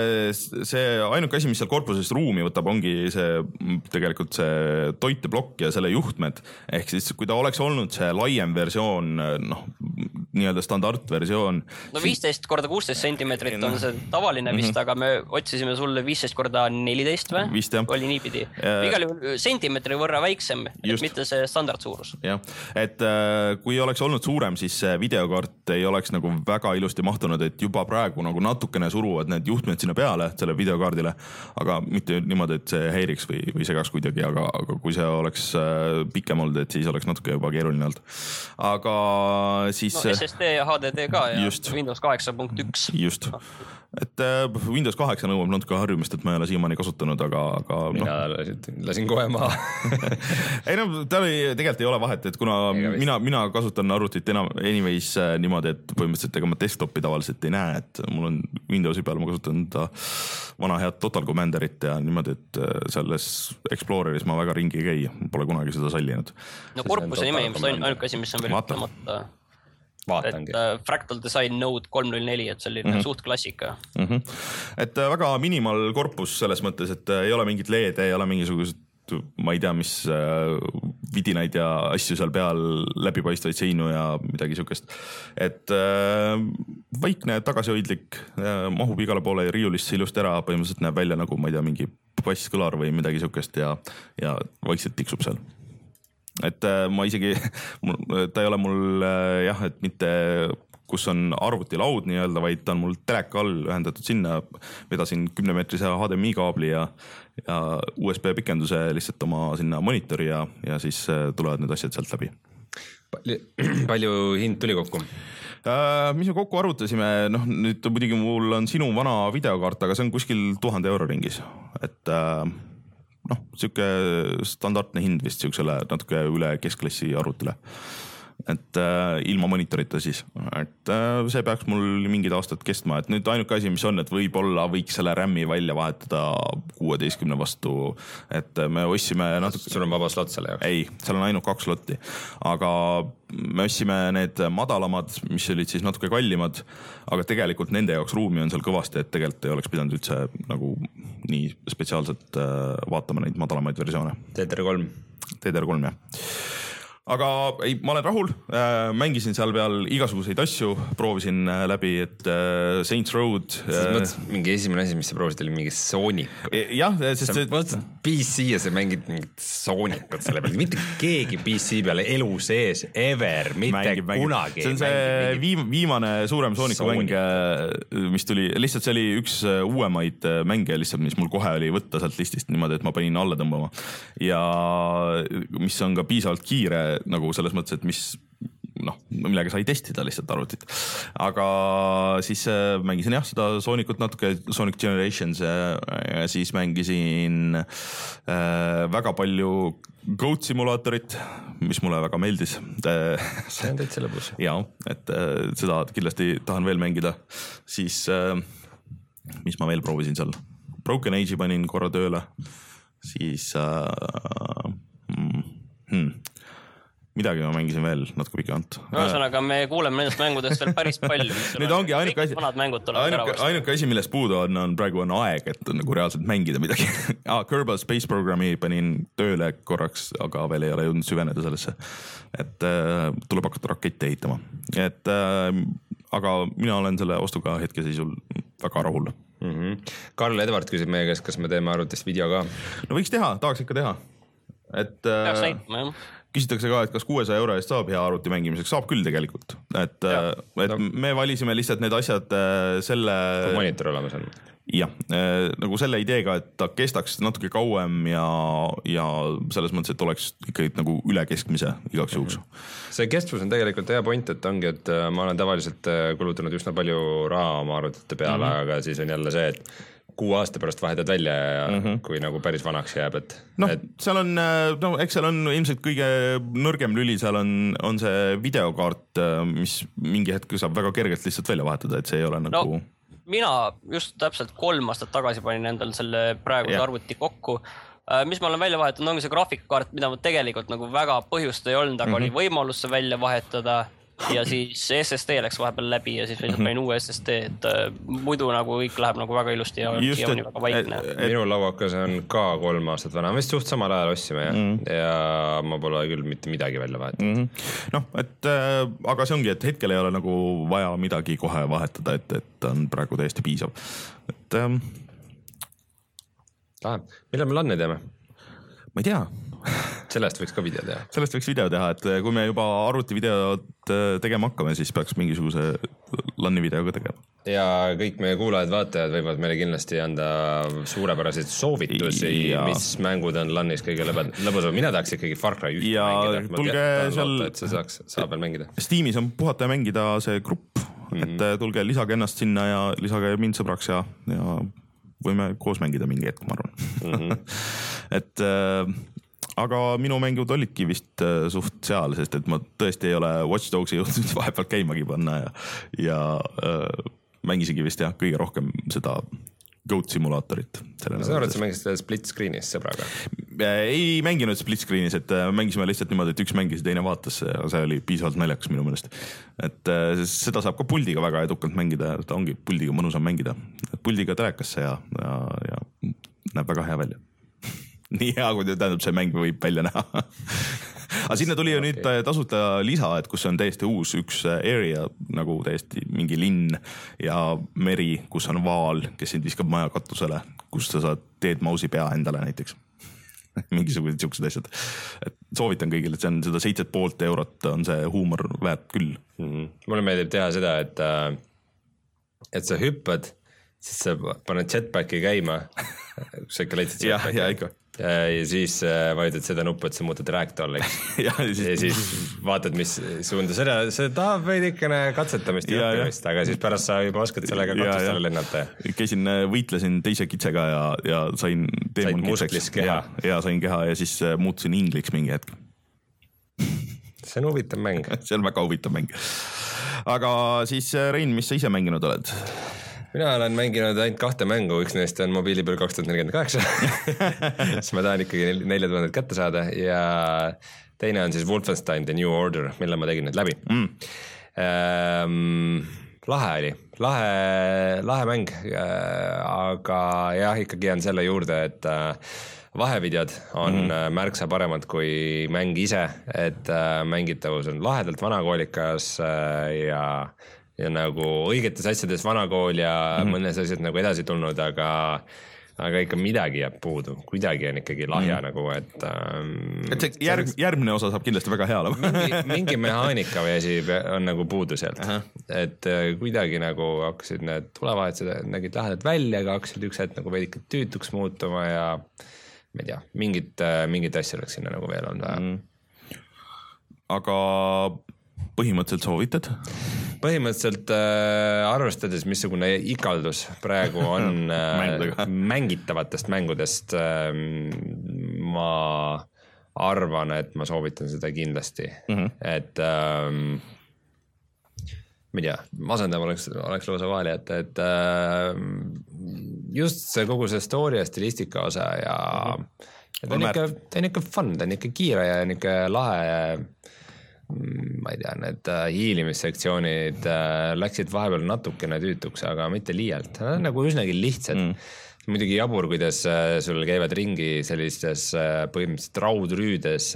see ainuke asi, mis seal korpuses ruumi võtab, ongi see tegelikult see toiteblokk ja selle juhtmed. Ehk siis, kui ta oleks olnud see laiem versioon, noh, nii-öelda standardversioon. No viisteist korda kuusteist sentimeetrit on see tavaline vist, mm-hmm. aga me otsisime sulle viisteist korda neliteist või? Vist jah. Oli niipidi. Igal juhul sentimeetri võrra väiksem, mitte see standard suurus. Jah, et kui oleks olnud suurem, siis see videokaart ei oleks nagu väga ilusti mahtunud, et juba praegu nagu natukene suruvad need juhtmed sinna peale selle videokaardile, aga mitte niimoodi, et see häiriks või, või segaks kuidagi, aga, aga kui see oleks pikem olnud, et siis oleks natuke juba keeruline olnud. Aga siis... No S S D ja H D D ka ja just. Windows kaheksa punkt üks. Just. Et Windows kaheksa nõuab natuke harjumist, et ma ei ole siiamaani kasutanud, aga... aga mina no. lasin, lasin kohe maha. ei no, ta oli, tegelikult ei ole vahet, et kuna mina, mina kasutan arvutit enam, anyways niimoodi, et põhimõtteliselt ega ma desktopi tavaliselt ei näe, et mul on Windowsi peal, ma kasutan ta vana head Total Commanderit ja niimoodi, et selles Exploreris ma väga ringi ei käi, pole kunagi seda sallinud. No korpuse nime, mis on ainuke asi, mis on veel ütlemata... Vaatangi. Et uh, Fractal Design Node kolm null neli, et see oli mm-hmm. suht klassika. Mm-hmm. Et uh, väga minimal korpus selles mõttes, et uh, ei ole mingit L E D, ei ole mingisugused, ma ei tea, mis uh, vidinaid ja asju seal peal, läbipaistvaid seinu ja midagi sukest. Et uh, vaikne, tagasihoidlik, uh, mahub igale poole riiulisse ilust ära, põhimõtteliselt näeb välja nagu, ma ei tea, mingi passkõlar või midagi sukest ja, ja vaikselt tiksub seal. Et ma isegi, ta ei ole mul jah, et mitte kus on arvutilaud nii-öelda, vaid ta on mul teleka all ühendatud sinna, vedasin kümnemeetrise H D M I kaabli ja, ja U S B pikenduse lihtsalt oma sinna monitori ja, ja siis tulevad need asjad sealt läbi. Palju, palju hind tuli kokku? Uh, mis me kokku arvutasime, noh nüüd muidugi mul on sinu vana videokaart, aga see on kuskil tuhande euro ringis, et uh, noh, siuke standardne hind vist siuksele natuke üle keskklassi arvutile, et uh, ilma monitorita siis, et uh, see peaks mul mingid aastad kestma, et nüüd ainuke asi, mis on, et võib-olla võiks selle RAM-i välja vahetada kuueteistkümne vastu, et me ostsime natuke... Sul on vaba slot selle jaoks? Ei, seal on ainult kaks slotti, aga me ostsime need madalamad, mis olid siis natuke kallimad, aga tegelikult nende jaoks ruumi on seal kõvasti, et tegelikult ei oleks pidanud üldse nagu nii spetsiaalselt uh, vaatama neid madalamaid versioone. D D R kolm. D D R kolm, jah. Aga ei, ma olen rahul, mängisin seal peal igasuguseid asju, proovisin läbi, et Saints Road. Mõtlesin, mingi esimene asi, mis sa proovisid, oli mingi Sonic. Jah, sest sa mõtlesid P C ja sa mängid mingit Sonicut selle peale. Mitte keegi P C peale elu sees, ever, mitte mängib, kunagi. See on see viim, viimane suurem Sonicu Sonic. mäng, mis tuli, lihtsalt see oli üks uuemaid mänge lihtsalt, mis mul kohe oli võtta sealt listist niimoodi, et ma panin alla tõmbama. Ja mis on ka piisavalt kiire, nagu selles mõttes, et mis noh, millega sai testida lihtsalt arvutit. Aga siis mängisin jah, seda Sonicut natuke, Sonic Generations ja siis mängisin äh, väga palju Goat Simulatorit, mis mulle väga meeldis. See on täitsa lõbus. Jaa, et äh, seda kindlasti tahan veel mängida. Siis, äh, mis ma veel proovisin seal? Broken Age'i panin korra tööle. Siis äh, hmm, midagi ma mängisin veel natuke pikant. Ühesõnaga, me kuuleme nendest mängudest veel päris palju. Nüüd ongi ainuke asi, ainuke, ainuke asi, millest puudu on, on praegu on aeg, et nagu reaalselt mängida midagi. ah, Kerbal Space Programmi panin tööle korraks, aga veel ei ole jõudnud süveneda sellesse. Et äh, tuleb hakata rakette ehitama. Et, äh, aga mina olen selle ostuga hetkeseisul väga rahul. Mm-hmm. Karl Edvard küsib meie käest, kas me teeme arvutist video ka? No võiks teha, tahaks ikka teha. Et, peaks näitama, jah. Küsitakse ka, et kas kuuesaja euro eest saab hea arvuti mängimiseks, saab küll tegelikult, et, et no. me valisime lihtsalt need asjad selle... Monitor olemas on. Jah, nagu selle ideega, et ta kestaks natuke kauem ja, ja selles mõttes, et oleks ikkagi nagu üle keskmise igaks juhuks. See kestvus on tegelikult hea point, et ongi, et ma olen tavaliselt kulutanud üsna palju raha oma arvutite peale, mm-hmm. aga siis on jälle see, et kuu aasta pärast vahetad välja ja mm-hmm. kui nagu päris vanaks jääb, et... noh, et... seal on, no eks seal on ilmselt kõige nõrgem lüli, seal on, on see videokaart, mis mingi hetk saab väga kergelt lihtsalt välja vahetada, et see ei ole nagu... No, mina just täpselt kolm aastat tagasi panin endal selle praegu yeah. arvuti kokku. Mis ma olen välja vahetanud, ongi see graafikkaart, mida ma tegelikult nagu väga põhjust ei olnud, aga mm-hmm. oli võimalus see välja vahetada. Ja siis S S D läks vahepeal läbi ja siis lihtsalt panin uue S S D, et muidu nagu kõik läheb nagu väga ilusti ja just, on väga vaikne. Et, et... Minu lauakas on ka kolm aastat vana, me vist suht samal ajal ostsime ja, mm. ja ma pole küll mitte midagi välja vahetanud. Mm-hmm. Noh, et äh, aga see ongi, et hetkel ei ole nagu vaja midagi kohe vahetada, et, et on praegu täiesti piisav. Et, ähm... Lähe, millal me lanne teeme? Ma ei tea. Sellest võiks ka video teha. Sellest võiks video teha, et kui me juba arvutivideot tegema hakkame, siis peaks mingisuguse lanni videoga tegema. Ja kõik meie kuulajad, vaatajad võivad meile kindlasti anda suurepäraseid soovitusi, ja. Mis mängud on lannis kõige lõbusam. Mina tahaks ikkagi Far Cry üht ja mängida. Tulge seal... Loota, et see saaks, saab veel mängida. Steamis on puhata ja mängida see grupp, mm-hmm. et tulge lisage ennast sinna ja lisage mind sõbraks ja, ja võime koos mängida mingi hetk, ma arvan. Mm-hmm. et... Aga minu mängud olidki vist äh, suht seal, sest et ma tõesti ei ole Watch Dogsi jõudnud vahepeal käimagi panna ja, ja äh, mängisingi vist jah, kõige rohkem seda Goat Simulatorit. Ma saan arvan, et sa mängisid split screenis sõbraga? Ei mänginud split screenis, et mängisime lihtsalt niimoodi, et üks mängis ja teine vaatas ja see oli piisavalt naljakas minu meelest. Et äh, seda saab ka puldiga väga edukalt mängida, ta ongi puldiga mõnusam mängida. Puldiga telekasse ja, ja, ja näeb väga hea välja. Nii hea, kui tähendab, see mäng võib välja näha. Aga sinna tuli ju okay. nüüd tasuta lisa, et kus on täiesti uus üks area, nagu täiesti mingi linn ja meri, kus on vaal, kes sind viskab maja katusele, kus sa saad teed mausi pea endale näiteks. mingisugused siuksed asjad. Et soovitan kõigile, et see on seda seitset poolt eurot on see huumor väärt küll. Mm-hmm. Mulle meeldib teha seda, et, et sa hüppad, siis sa paned jetpacki käima, kus sa ikka leidsid jetpacki. Ja, ja ikka. Ja siis vajutad seda nuppu, et sa muutad rääktolliks. ja, ja, siis... ja siis vaatad, mis suunda. Seda, see tahab veidikene katsetamist ja õppimist, aga siis pärast sa juba oskad sellega katustele lennata. Käisin, võitlesin teise kitsega ja, ja sain sain musklis keha. Ja, ja sain keha ja siis muutusin ingliks mingi hetk. See on huvitav mäng. see on väga huvitav mäng. Aga siis Rein, mis sa ise mänginud oled? Mina olen mänginud ainult kahte mängu, üks neist on mobiili peal kaks tuhat nelikümmend kaheksa, siis ma tahan ikkagi nelja tuhandet kätte saada ja teine on siis Wolfenstein The New Order, mille ma tegin nüüd läbi. Mm. Ähm, lahe oli, lahe, lahe mäng, aga jah, ikkagi on selle juurde, et vahevideod on mm. märksa paremad kui mäng ise, et mängitavus on lahedalt vanakoolikas ja ja nagu õigetes asjades vanakool ja mm-hmm. mõnes asjad nagu edasi tulnud, aga, aga ikka midagi jääb puudu. Kuidagi on ikkagi lahja mm-hmm. nagu, et... Ähm, et see järg, järgmine osa saab kindlasti väga hea olema. mingi, mingi mehaanika või asi on nagu puudu sealt. Uh-huh. Et kuidagi nagu hakkasid need tulevahetused, nägid lahedalt välja, aga hakkasid üks hetk nagu veidike tüütuks muutuma ja ma ei tea, mingit, mingit asja oleks sinna nagu veel on vaja. Mm. Aga põhimõtteliselt soovitad? Põhimõtteliselt äh, arvestades, missugune ikaldus praegu on äh, mängitavatest mängudest, äh, ma arvan, et ma soovitan seda kindlasti. Mm-hmm. Et ähm, ma ei tea, masendav oleks, oleks lausa vahel jätta, et äh, just see kogu see story ja stilistika osa ja, mm-hmm. ja ta, on ikka, ta on ikka fun, ta on ikka kiire ja on ikka lahe. Ma ei tea, need hiilimissektsioonid läksid vahepeal natukene tüütuks, aga mitte liialt. Nad on nagu üsnagi lihtsad. Mm. Muidugi jabur, kuidas sul käivad ringi sellistes põhimõtteliselt raudrüüdes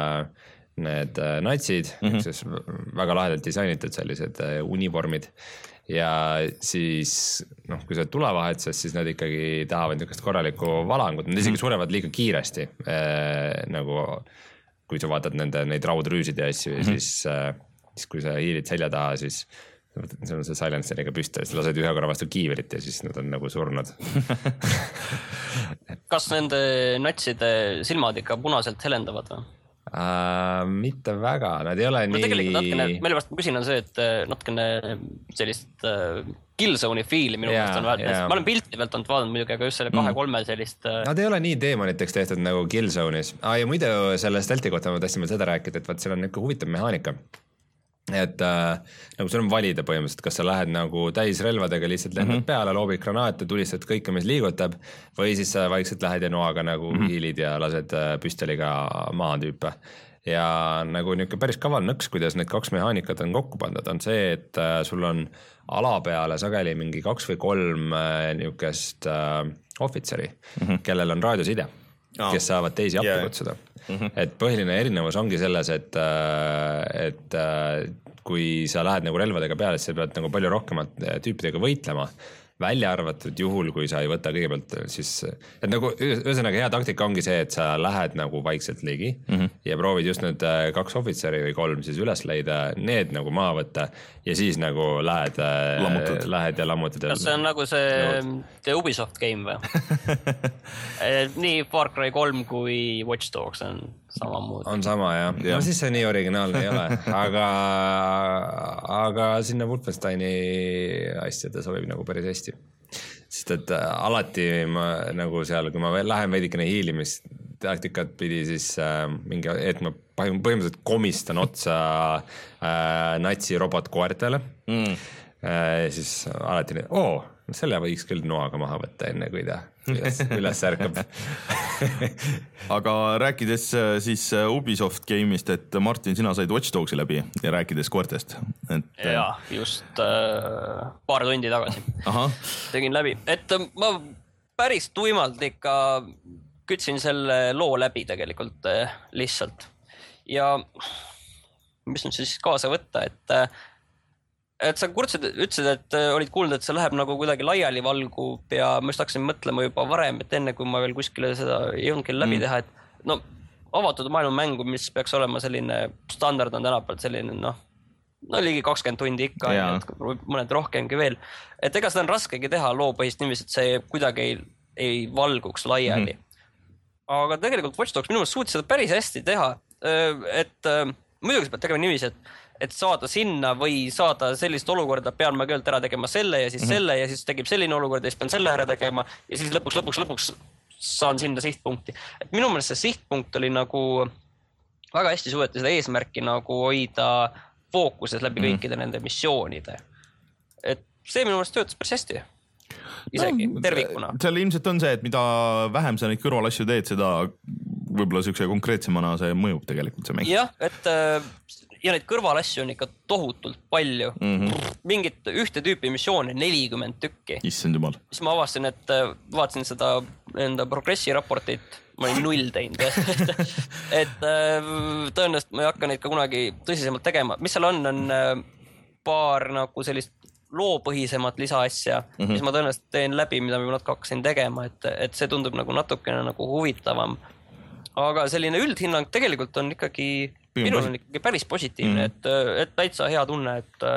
need natsid, mm-hmm. siis väga lahedalt disainitud sellised univormid. Ja siis, noh, kui sa oled tulevahetuses, siis nad ikkagi tahavad niisugust korralikku valangut. Nad isegi mm-hmm. surevad liiga kiiresti, eh, nagu... kui sa vaatad nende, neid raudrüüsid ja asju ja mm-hmm. siis, siis kui sa hiilid selja taha, siis see on see silenceriga püsta ja siis lased ühe korra vastu kiiverit ja siis nad on nagu surnud. Kas nende natside silmad ikka punaselt helendavad või? Uh, mitte väga, nad ei ole no, nii... Tegelikult natkene, meile vast ma küsin on see, et natkene sellist uh, Killzone'i fiili minu yeah, on vaadanud. Yeah. Ma olen pilti pealt olnud vaadanud muidugi, aga just selle kahe-kolme sellist... Uh... Nad ei ole nii deemoniteks tehtud nagu Killzone'is. Ah, ja muidu selle stelti kohta ma tahtsin veel seda rääkida, et vaat seal on ikka huvitav mehaanika. Et äh, nagu sul on valida põhimõtteliselt, kas sa lähed nagu täisrelvadega lihtsalt lendad mm-hmm. peale, loobid granaate, tulistad kõike, mis liigutab või siis sa vaikselt lähed ja noaga nagu mm-hmm. hiilid ja lased püstoliga maha tüüpe. Ja nagu niisugune päris kaval nõks, kuidas need kaks mehaanikat on kokku pandud, on see, et äh, sul on ala peale sageli mingi kaks või kolm äh, niisugust äh, ohvitseri, mm-hmm. kellel on raadioside, oh. kes saavad teisi appi yeah. kutsuda. Mm-hmm. Et põhiline erinevus ongi selles, et, et kui sa lähed nagu relvadega peale, siis sa pead nagu palju rohkemalt tüüpidega võitlema, välja arvatud juhul, kui sa ei võta kõigepealt siis, et nagu ühesõnaga hea taktika ongi see, et sa lähed nagu vaikselt ligi mm-hmm. ja proovid just need kaks ohvitseri või kolm siis üles leida, need nagu maha võtta ja siis nagu lähed, lähed ja lammutad. Kas see on nagu see The Ubisoft game või? Nii Far Cry kolm kui Watch Dogs on sama muud. On sama, jah. Ja. No siis see nii originaalne ei ole, aga, aga sinna Wolfensteini asjade sobib nagu päris hästi. Sest et alati ma nagu seal, kui ma lähen veidikene hiilimistaktikat pidi, siis äh, mingi hetk ma põhimõtteliselt komistan otsa äh, natsi robotkoertele. Mm. Äh, siis alati nii, oo, selle võiks küll noaga maha võtta enne, kui ta üles, üles ärkab. Aga rääkides siis Ubisoft game'ist, et Martin, sina said Watch Dogsi läbi ja rääkides koertest. Et... Ja, just äh, paar tundi tagasi Aha. tegin läbi. Et ma päris tuimalt ikka kütsin selle loo läbi tegelikult äh, lihtsalt. Ja mis nüüd siis kaasa võtta, et äh, et sa kurtsid, ütlesid, et olid kuulnud, et see läheb nagu kuidagi laiali valgub ja ma just hakkasin mõtlema juba varem, et enne kui ma veel kuskile seda ei jõudnud kell läbi mm. teha, et, no avatud maailma mängu, mis peaks olema selline standard on tänapäeval selline, noh, no ligi kakskümmend tundi ikka, mõned rohkemgi veel. Et ega seda on raskegi teha loopõhist niiviisi, et see kuidagi ei, ei valguks laiali. Mm-hmm. Aga tegelikult Watch Dogs minu meelest suutis seda päris hästi teha, et muidugi sa pead tegema niiviisi, et et saada sinna või saada sellist olukorda, pean ma küll ära tegema selle ja siis mm-hmm. selle ja siis tekib selline olukord ja siis pean selle ära tegema ja siis lõpuks, lõpuks, lõpuks saan sinna sihtpunkti. Et minu meelest see sihtpunkt oli nagu väga hästi suudeti seda eesmärki nagu hoida fookuses läbi mm-hmm. kõikide nende missioonide. Et see minu meelest töötas päris hästi. Isegi no, tervikuna. Seal ilmselt on see, et mida vähem sa neid kõrvalasju teed, seda võib-olla siukse konkreetsemana see mõjub tegelikult see mäng. Jah, et ja neid kõrvalasju on ikka tohutult palju. Mm-hmm. Mingit ühte tüüpi missioone nelikümmend tükki. Issand jumal. Siis ma avastasin, et vaatasin seda enda progressi raportit, ma olin null teinud. et tõenäoliselt ma ei hakka neid ka kunagi tõsisemalt tegema. Mis seal on, on paar nagu sellist loopõhisemat lisaasja, mm-hmm. mis ma tõenäoliselt teen läbi, mida ma natuke hakkasin tegema, et, et see tundub nagu natukene nagu huvitavam. Aga selline üldhinnang tegelikult on ikkagi, minul on ikkagi päris positiivne, mm-hmm. et, et täitsa hea tunne,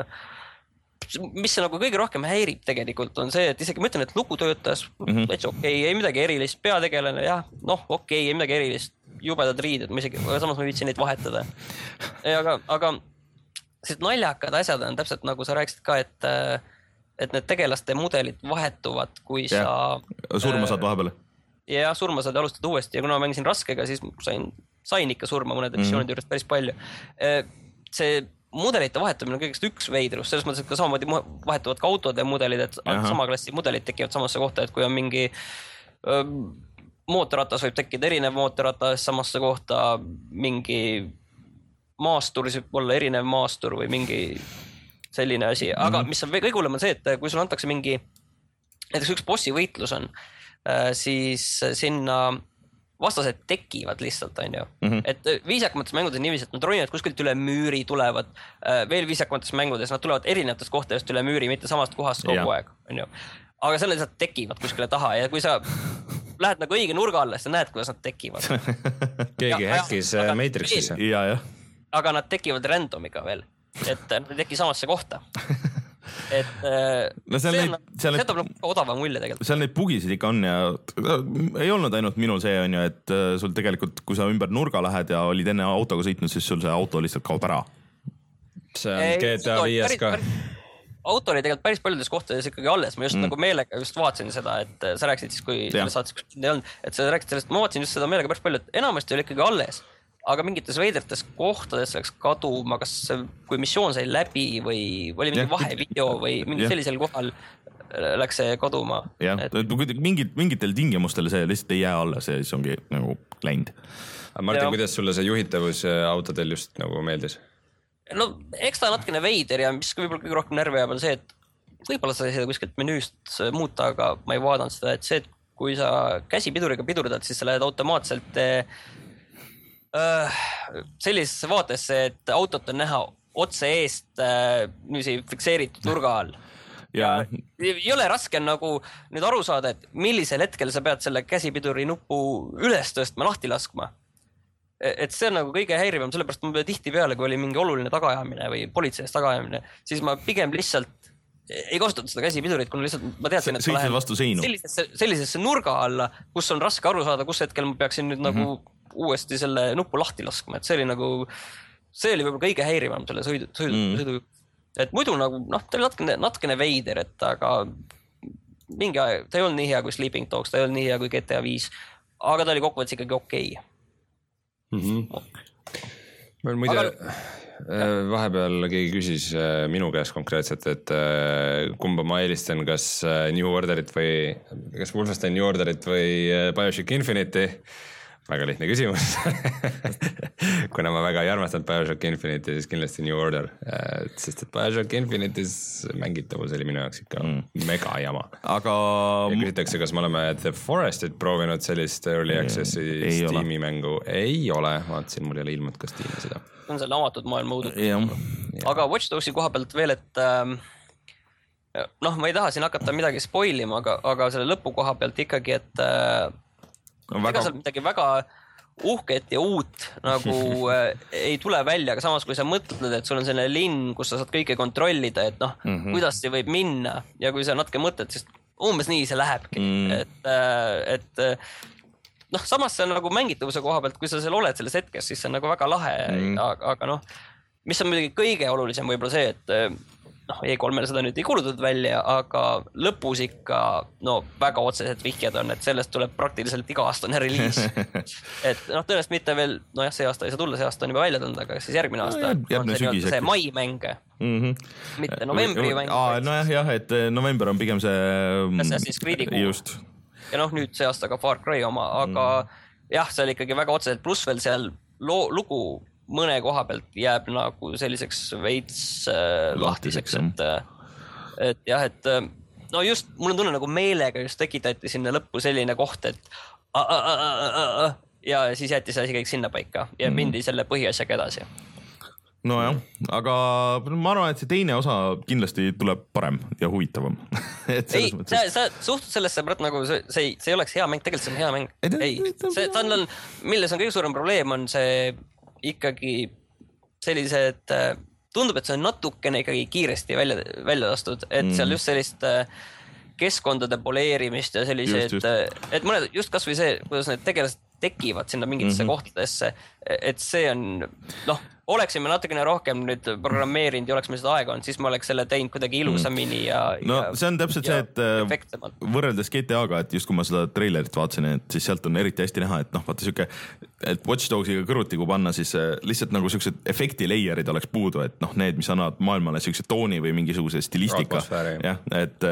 et mis see nagu kõige rohkem häirib tegelikult on see, et isegi ma ütlen, et lugu töötas, mm-hmm. täitsa okei, okay, ei midagi erilist, peategelane, jah, noh, okei okay,, ei midagi erilist, jubedad riided, ma isegi, samas ma viitsin neid vahetada. Aga, aga sellised naljakad asjad on täpselt nagu sa rääkisid ka, et, et need tegelaste mudelid vahetuvad, kui ja. sa... Surma saad vahepeale. Ja surma saad alustada uuesti ja kuna ma mängisin raskega, siis sain, sain ikka surma mõnede missioonide juures päris palju. See mudelite vahetumine on kõigest üks veidrus, selles mõttes, et ka samamoodi vahetuvad ka autode mudelid, et Aha. sama klassi mudelid tekivad samasse kohta, et kui on mingi öö, mootorratas võib tekkida erinev mootorratas samasse kohta, mingi maasturis võib olla erinev maastur või mingi selline asi, aga mm-hmm. mis on kõige hullem on see, et kui sulle antakse mingi, näiteks üks bossi võitlus on, siis sinna vastased tekivad lihtsalt, on ju. Mm-hmm. Et viisakamates mängudes niiviisi, et nad ronivad kuskilt üle müüri, tulevad veel viisakamates mängudes, nad tulevad erinevatest kohtadest üle müüri, mitte samast kohast kogu ja. aeg, on ju. Aga selle lihtsalt tekivad kuskile taha ja kui sa lähed nagu õige nurga alla, siis sa näed, kuidas nad tekivad. Keegi häkkis Matrixisse. Ja, ja. Aga nad tekivad randomiga veel, et nad ei teki samasse kohta. Et no see on, see on odava mulje tegelikult. Seal neid bugisid ikka on ja ei olnud ainult minul see on ju, et sul tegelikult, kui sa ümber nurga lähed ja olid enne autoga sõitnud, siis sul see auto lihtsalt kaob ära. See on G T A viis ka. Auto oli tegelikult päris paljudes kohtades ikkagi alles. Ma just mm. nagu meelega just vaatasin seda, et sa rääkisid siis, kui saatis, kus ei olnud, et sa rääkisid sellest, ma vaatasin just seda meelega päris palju, et enamasti oli ikkagi alles. Aga mingites veidertes kohtades läks kaduma, kas kui missioon sai läbi või oli mingi ja, vahevideo või mingi ja. sellisel kohal läks see kaduma. Jah, et... mingit, mingitel tingimustel see lihtsalt ei jää alla, see siis ongi nagu läinud. Martin, ja. kuidas sulle see juhitavus autodel just nagu meeldis? No eks ta natkene veider ja mis võib-olla kõige rohkem närvi jääb on see, et võib-olla sa ei seda kuskilt menüüst muuta, aga ma ei vaadanud seda, et see, et kui sa käsipiduriga pidurdad, siis sa lähed automaatselt sellisesse vaatesse, et autot on näha otse eest äh, nüüsi fikseeritud nurga all. Ja. ja ei ole raske nagu nüüd aru saada, et millisel hetkel sa pead selle käsipiduri nupu üles tõstma, lahti laskma. Et see on nagu kõige häirivam, sellepärast ma tihti peale, kui oli mingi oluline tagaajamine või politseist tagaajamine, siis ma pigem lihtsalt ei kasutanud seda käsipidurit, kuna lihtsalt ma teadsin, et ma lähen sellisesse, sellisesse nurga alla, kus on raske aru saada, kus hetkel ma peaksin nüüd mm-hmm. nagu uuesti selle nupu lahti laskma, et see oli nagu, see oli võib-olla kõige häirivam selle sõidu, sõidu, mm. sõidu. Et muidu nagu, noh, ta oli natkene, natkene veider, et aga mingi aeg, ta ei olnud nii hea kui Sleeping Dogs, ta ei olnud nii hea kui G T A viis, aga ta oli kokkuvõttes ikkagi okei. Mm-hmm. Muide, aga... vahepeal keegi küsis minu käest konkreetselt, et kumba ma eelistan, kas New Orderit või, kas Wolfenstein New Orderit või BioShock Infinity. Väga lihtne küsimus. Kuna ma väga ei armastanud BioShock Infinity, siis kindlasti New Order. Sest et BioShock Infinity's mängitavus oli minu jaoks ikka mm. mega jama. Aga... Ja küsitakse, kas me oleme The Forestit proovinud sellist early access'i Steam'i mängu. Ei ole. Vaatasin, mul ei ole ilmut ka Steam'i seda. On selle avatud maailma õudut. Aga Watch Dogsi koha pealt veel, et... noh, ma ei taha siin hakata midagi spoilima, aga, aga selle lõpu koha pealt ikkagi, et... Väga... ega seal midagi väga uhket ja uut nagu äh, ei tule välja, aga samas kui sa mõtled, et sul on selline linn, kus sa saad kõike kontrollida, et noh, mm -hmm. kuidas see võib minna ja kui sa natuke mõtled, siis umbes nii see lähebki, mm. et, äh, et noh, samas see on nagu mängitavuse koha pealt, kui sa seal oled selles hetkes, siis see on nagu väga lahe, mm. aga, aga noh, mis on muidugi kõige olulisem võib-olla see, et noh, E kolmele seda nüüd ei kuulutatud välja, aga lõpus ikka no väga otsesed vihjad on, et sellest tuleb praktiliselt iga-aastane reliis. et noh, tõenäoliselt mitte veel, nojah, see aasta ei saa tulla, see aasta on juba välja tulnud, aga siis järgmine aasta no, jah, on see, see mai mänge, mm -hmm. mitte novembri mäng. Nojah, jah, et november on pigem see... see siis Creed'i kuu. Just. Ja noh, nüüd see aasta ka Far Cry oma, aga mm. jah, see oli ikkagi väga otseselt, pluss veel seal loo, lugu mõne koha pealt jääb nagu selliseks veits äh, lahtiseks, et, et jah, et no just, mul on tunne nagu meelega just tekitati sinna lõppu selline koht, et a, a, a, a, a, ja siis jäeti see asi kõik sinna paika ja mm. mindi selle põhiasjaga edasi. Nojah, aga ma arvan, et see teine osa kindlasti tuleb parem ja huvitavam. et ei, sa, sa suhtud sellesse nagu see, see, see ei oleks hea mäng, tegelikult see on hea mäng. ei, see, ta on, milles on kõige suurem probleem, on see ikkagi sellised, tundub, et see on natukene ikkagi kiiresti välja, välja lastud, et mm. seal just sellist keskkondade poleerimist ja sellised, et mõned just kas või see, kuidas need tegelased tekivad sinna mingitesse mm-hmm. kohtadesse, et see on, noh, oleksime natukene rohkem nüüd programmeerinud ja oleks meil seda aega olnud, siis ma oleks selle teinud kuidagi ilusamini ja... No ja, see on täpselt see, et võrreldes G T A-ga, et just kui ma seda trailerit vaatasin, et siis sealt on eriti hästi näha, et noh, vaata siuke, et Watch Dogsiga kõrvuti kui panna, siis lihtsalt nagu siuksed efekti layerid oleks puudu, et noh, need, mis annavad maailmale siukse tooni või mingisuguse stilistika. Jah, et,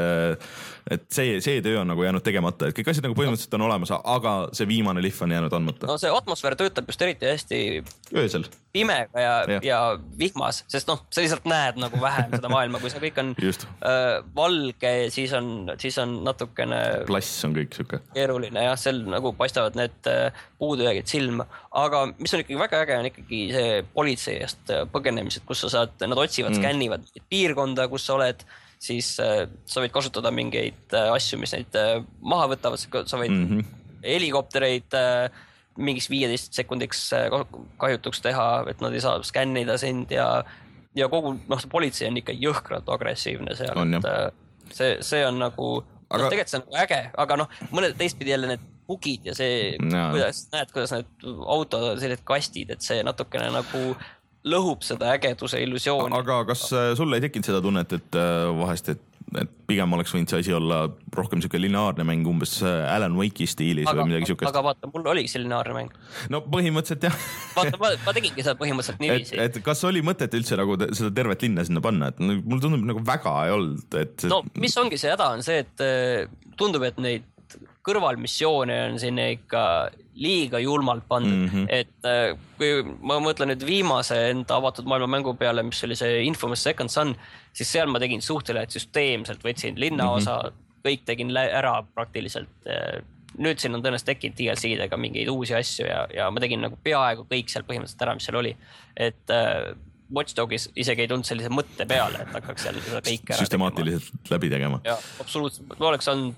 et see, see töö on nagu jäänud tegemata, et kõik asjad nagu põhimõtteliselt on olemas, aga see viimane lihv on jäänud andmata. No see atmosfäär töötab just eriti hästi öösel. Pimega ja, ja. ja vihmas, sest noh, sa lihtsalt näed nagu vähem seda maailma, kui see kõik on äh, valge, siis on, siis on natukene klass on kõik siuke keeruline ja seal nagu paistavad need äh, puudujäägid silma, aga mis on ikkagi väga äge on ikkagi see politsei eest põgenemised, kus sa saad, nad otsivad, mm. skännivad piirkonda, kus sa oled, siis äh, sa võid kasutada mingeid äh, asju, mis neid äh, maha võtavad, sa võid mm-hmm. helikoptereid äh, mingiks viieteist sekundiks kahjutuks teha, et nad ei saa skännida sind ja, ja kogu, noh, see politsei on ikka jõhkralt agressiivne seal, et see, see on nagu, aga... no, tegelikult see on nagu äge, aga noh, mõned teistpidi jälle need bugid ja see, no. kuidas näed, kuidas need auto sellised kastid, et see natukene nagu lõhub seda ägeduse illusiooni. Aga kas sulle ei tekkinud seda tunnet, et vahest, et et pigem oleks võinud see asi olla rohkem siuke lineaarne mäng, umbes Alan Wake'i stiilis aga, või midagi siukest. Aga vaata, mul oligi see lineaarne mäng. No põhimõtteliselt jah. Vaata, ma, ma tegingi seda põhimõtteliselt niiviisi. Et, et kas oli mõtet üldse nagu seda tervet linna sinna panna, et mul tundub nagu väga ei olnud. Et... No mis ongi see häda on see, et tundub, et neid kõrvalmissioone on sinna ikka liiga julmalt pandud, mm -hmm. et kui ma mõtlen nüüd viimase enda avatud maailma mängu peale, mis oli see Infamous Second Son, siis seal ma tegin suhteliselt süsteemselt, võtsin linnaosa, mm -hmm. kõik tegin ära praktiliselt. Nüüd siin on tõenäoliselt tekkinud D L C-dega mingeid uusi asju ja, ja ma tegin nagu peaaegu kõik seal põhimõtteliselt ära, mis seal oli. Et äh, Watch Dogis isegi ei tulnud sellise mõtte peale, et hakkaks seal kõik ära süstemaatiliselt tegema. Läbi tegema. Ja, absoluutselt. Ma oleks olnud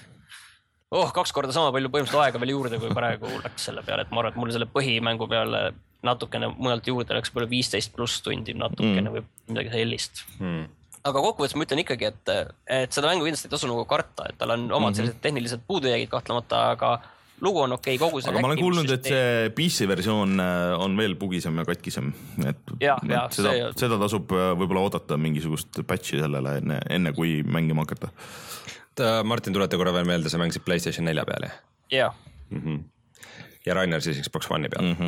oh, kaks korda sama palju põhimõtteliselt aega veel juurde, kui praegu läks selle peale, et ma arvan, et mul selle põhimängu peale natukene mõnelt juurde läks palju viisteist pluss tundi natukene mm. või midagi sellist. Mm. Aga kokkuvõttes ma ütlen ikkagi, et, et seda mängu kindlasti ei tasu nagu karta, et tal on omad mm-hmm. sellised tehnilised puudujäägid kahtlemata, aga lugu on okei okay, kogu see. Aga ma olen kuulnud, et see P C versioon on veel bugisem ja katkisem. Et, ja, ja, et seda, see... seda tasub võib-olla oodata mingisugust patchi sellele enne, enne kui mängima hakata. Martin, tulete korra veel meelde, sa mängisid PlayStation nelja peale. Jah. Mm-hmm. Ja Rainer siis Xbox One'i peale. Mm-hmm.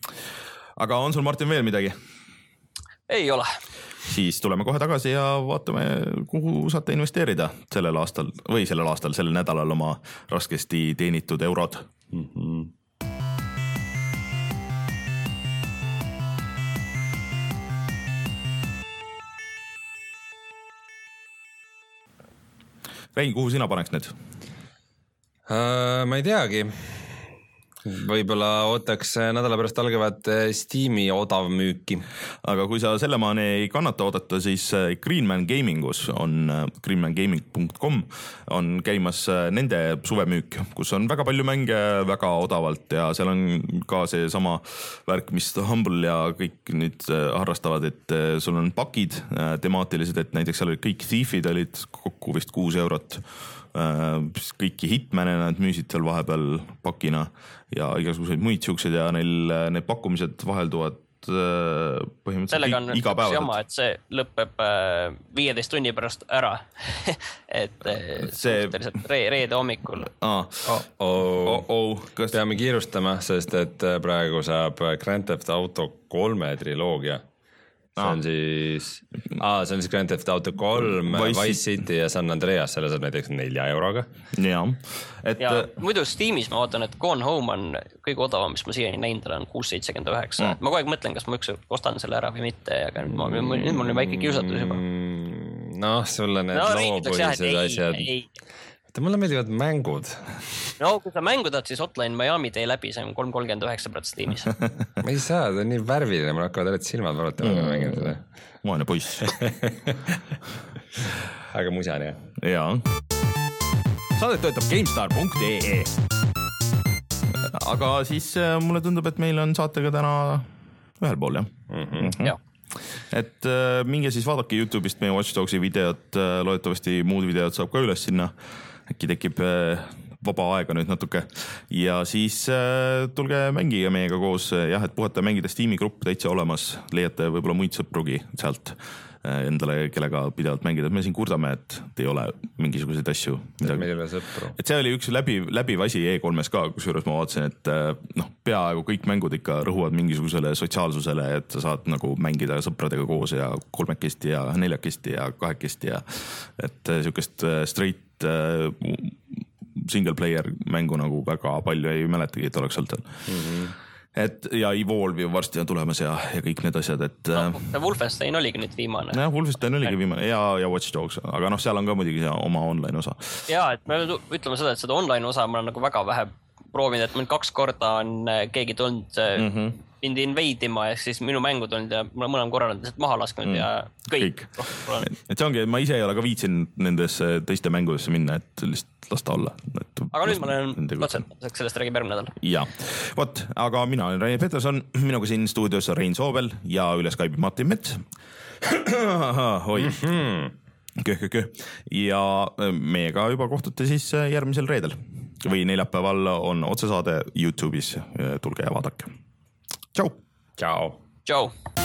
Aga on sul, Martin, veel midagi? Ei ole. Siis tuleme kohe tagasi ja vaatame, kuhu saate investeerida sellel aastal või sellel aastal, sellel nädalal oma raskesti teenitud eurod. Mm-hmm. Rein, kuhu sina paneks need? Uh, ma ei teagi. võib-olla ootaks nädala pärast algavat Steam'i odavmüüki. Aga kui sa sellemaani ei kannata oodata, siis Greenman Gamingus on greenman gaming punkt com on käimas nende suvemüük, kus on väga palju mänge väga odavalt ja seal on ka see sama värk, mis Humble ja kõik nüüd harrastavad, et sul on pakid temaatilised, et näiteks seal olid kõik Thiefid olid kokku vist kuus eurot. Kõiki Hitmane nad müüsid seal vahepeal pakina ja igasuguseid muid siuksed ja neil need pakkumised vahelduvad põhimõtteliselt sellega on iga päev. Jama, et see lõpeb viieteist tunni pärast ära. et see re reede hommikul. Ah. Oh, oh. Oh, oh. Kas... Peame kiirustama, sest et praegu saab Grand Theft Auto kolme triloogia. See on siis, aa, see on siis Grand Theft Auto kolm, Vice City ja San Andreas, selle saab näiteks nelja euroga. Ja, et... ja muidu Steamis ma vaatan, et Gone Home on kõige odavam, mis ma siiani näinud on kuus seitsekümmend üheksa. Mm. Ma kogu aeg mõtlen, kas ma üks ostan selle ära või mitte, aga nüüd, ma, nüüd mul on väike kiusatus juba. Noh, sulle need no, loopõhised asjad. Ei, ei. Mulle meeldivad mängud. No kui sa mängu tahad, siis Hotline Miami tee läbi, see on kolm kolmkümmend üheksa praegu Steamis. Ma ei saa, ta on nii värviline, mul hakkavad alati silmad vaatama mm. mängida seda. Vaene poiss. Aga musan, jah. Jaa. Saadet toetab GameStar punkt ee. Aga siis mulle tundub, et meil on saatega täna ühel pool, jah? Mm-hmm. Jah. Et äh, minge siis vaadake YouTube'ist meie Watch Dogsi videot, äh, loodetavasti muud videot saab ka üles sinna, äkki tekib äh, vaba aega nüüd natuke ja siis äh, tulge mängige meiega koos, jah, et puhata mängida Steam'i grupp täitsa olemas, leiate võib-olla muid sõprugi sealt äh, endale, kellega pidevalt mängida, et me siin kurdame, et ei ole mingisuguseid asju midagi. Meil ei ole sõpru. Et see oli üks läbi, läbiv asi E kolmes ka, kus juures ma vaatasin, et äh, noh, peaaegu kõik mängud ikka rõhuvad mingisugusele sotsiaalsusele, et sa saad nagu mängida sõpradega koos ja kolmekesti ja neljakesti ja kahekesti ja et siukest straight äh, single player mängu nagu väga palju ei mäletagi, et oleks olnud seal. Mm-hmm. Et ja Evolve varsti on tulemas ja, ja kõik need asjad, et no, Wolfenstein oligi nüüd viimane. Ja, Wolfenstein oligi viimane ja, ja Watch Dogs, aga noh, seal on ka muidugi see oma online osa. Ja, et me ütleme seda, et seda online osa ma olen nagu väga vähe proovinud, et meil kaks korda on keegi tulnud mm-hmm. mind inveidima ja siis minu mängud olnud ja mõnel korral on maha lasknud mm. ja kõik. kõik. Et see ongi, ma ise ei ole ka viitsin nendesse teiste mängudesse minna, et lihtsalt lasta olla. Et aga nüüd ma olen platsetamiseks, sellest räägib järgmine nädal. Ja, võt, aga mina olen Rein Peterson, minuga siin stuudios Rein Soobel ja üle Skype'i Martin Mets. Oi. Mm-hmm. Köh, köh, köh. Ja meiega juba kohtute siis järgmisel reedel või neljapäeval on otsesaade YouTube'is, tulge ja vaadake. Tšau. Tšau. Tšau.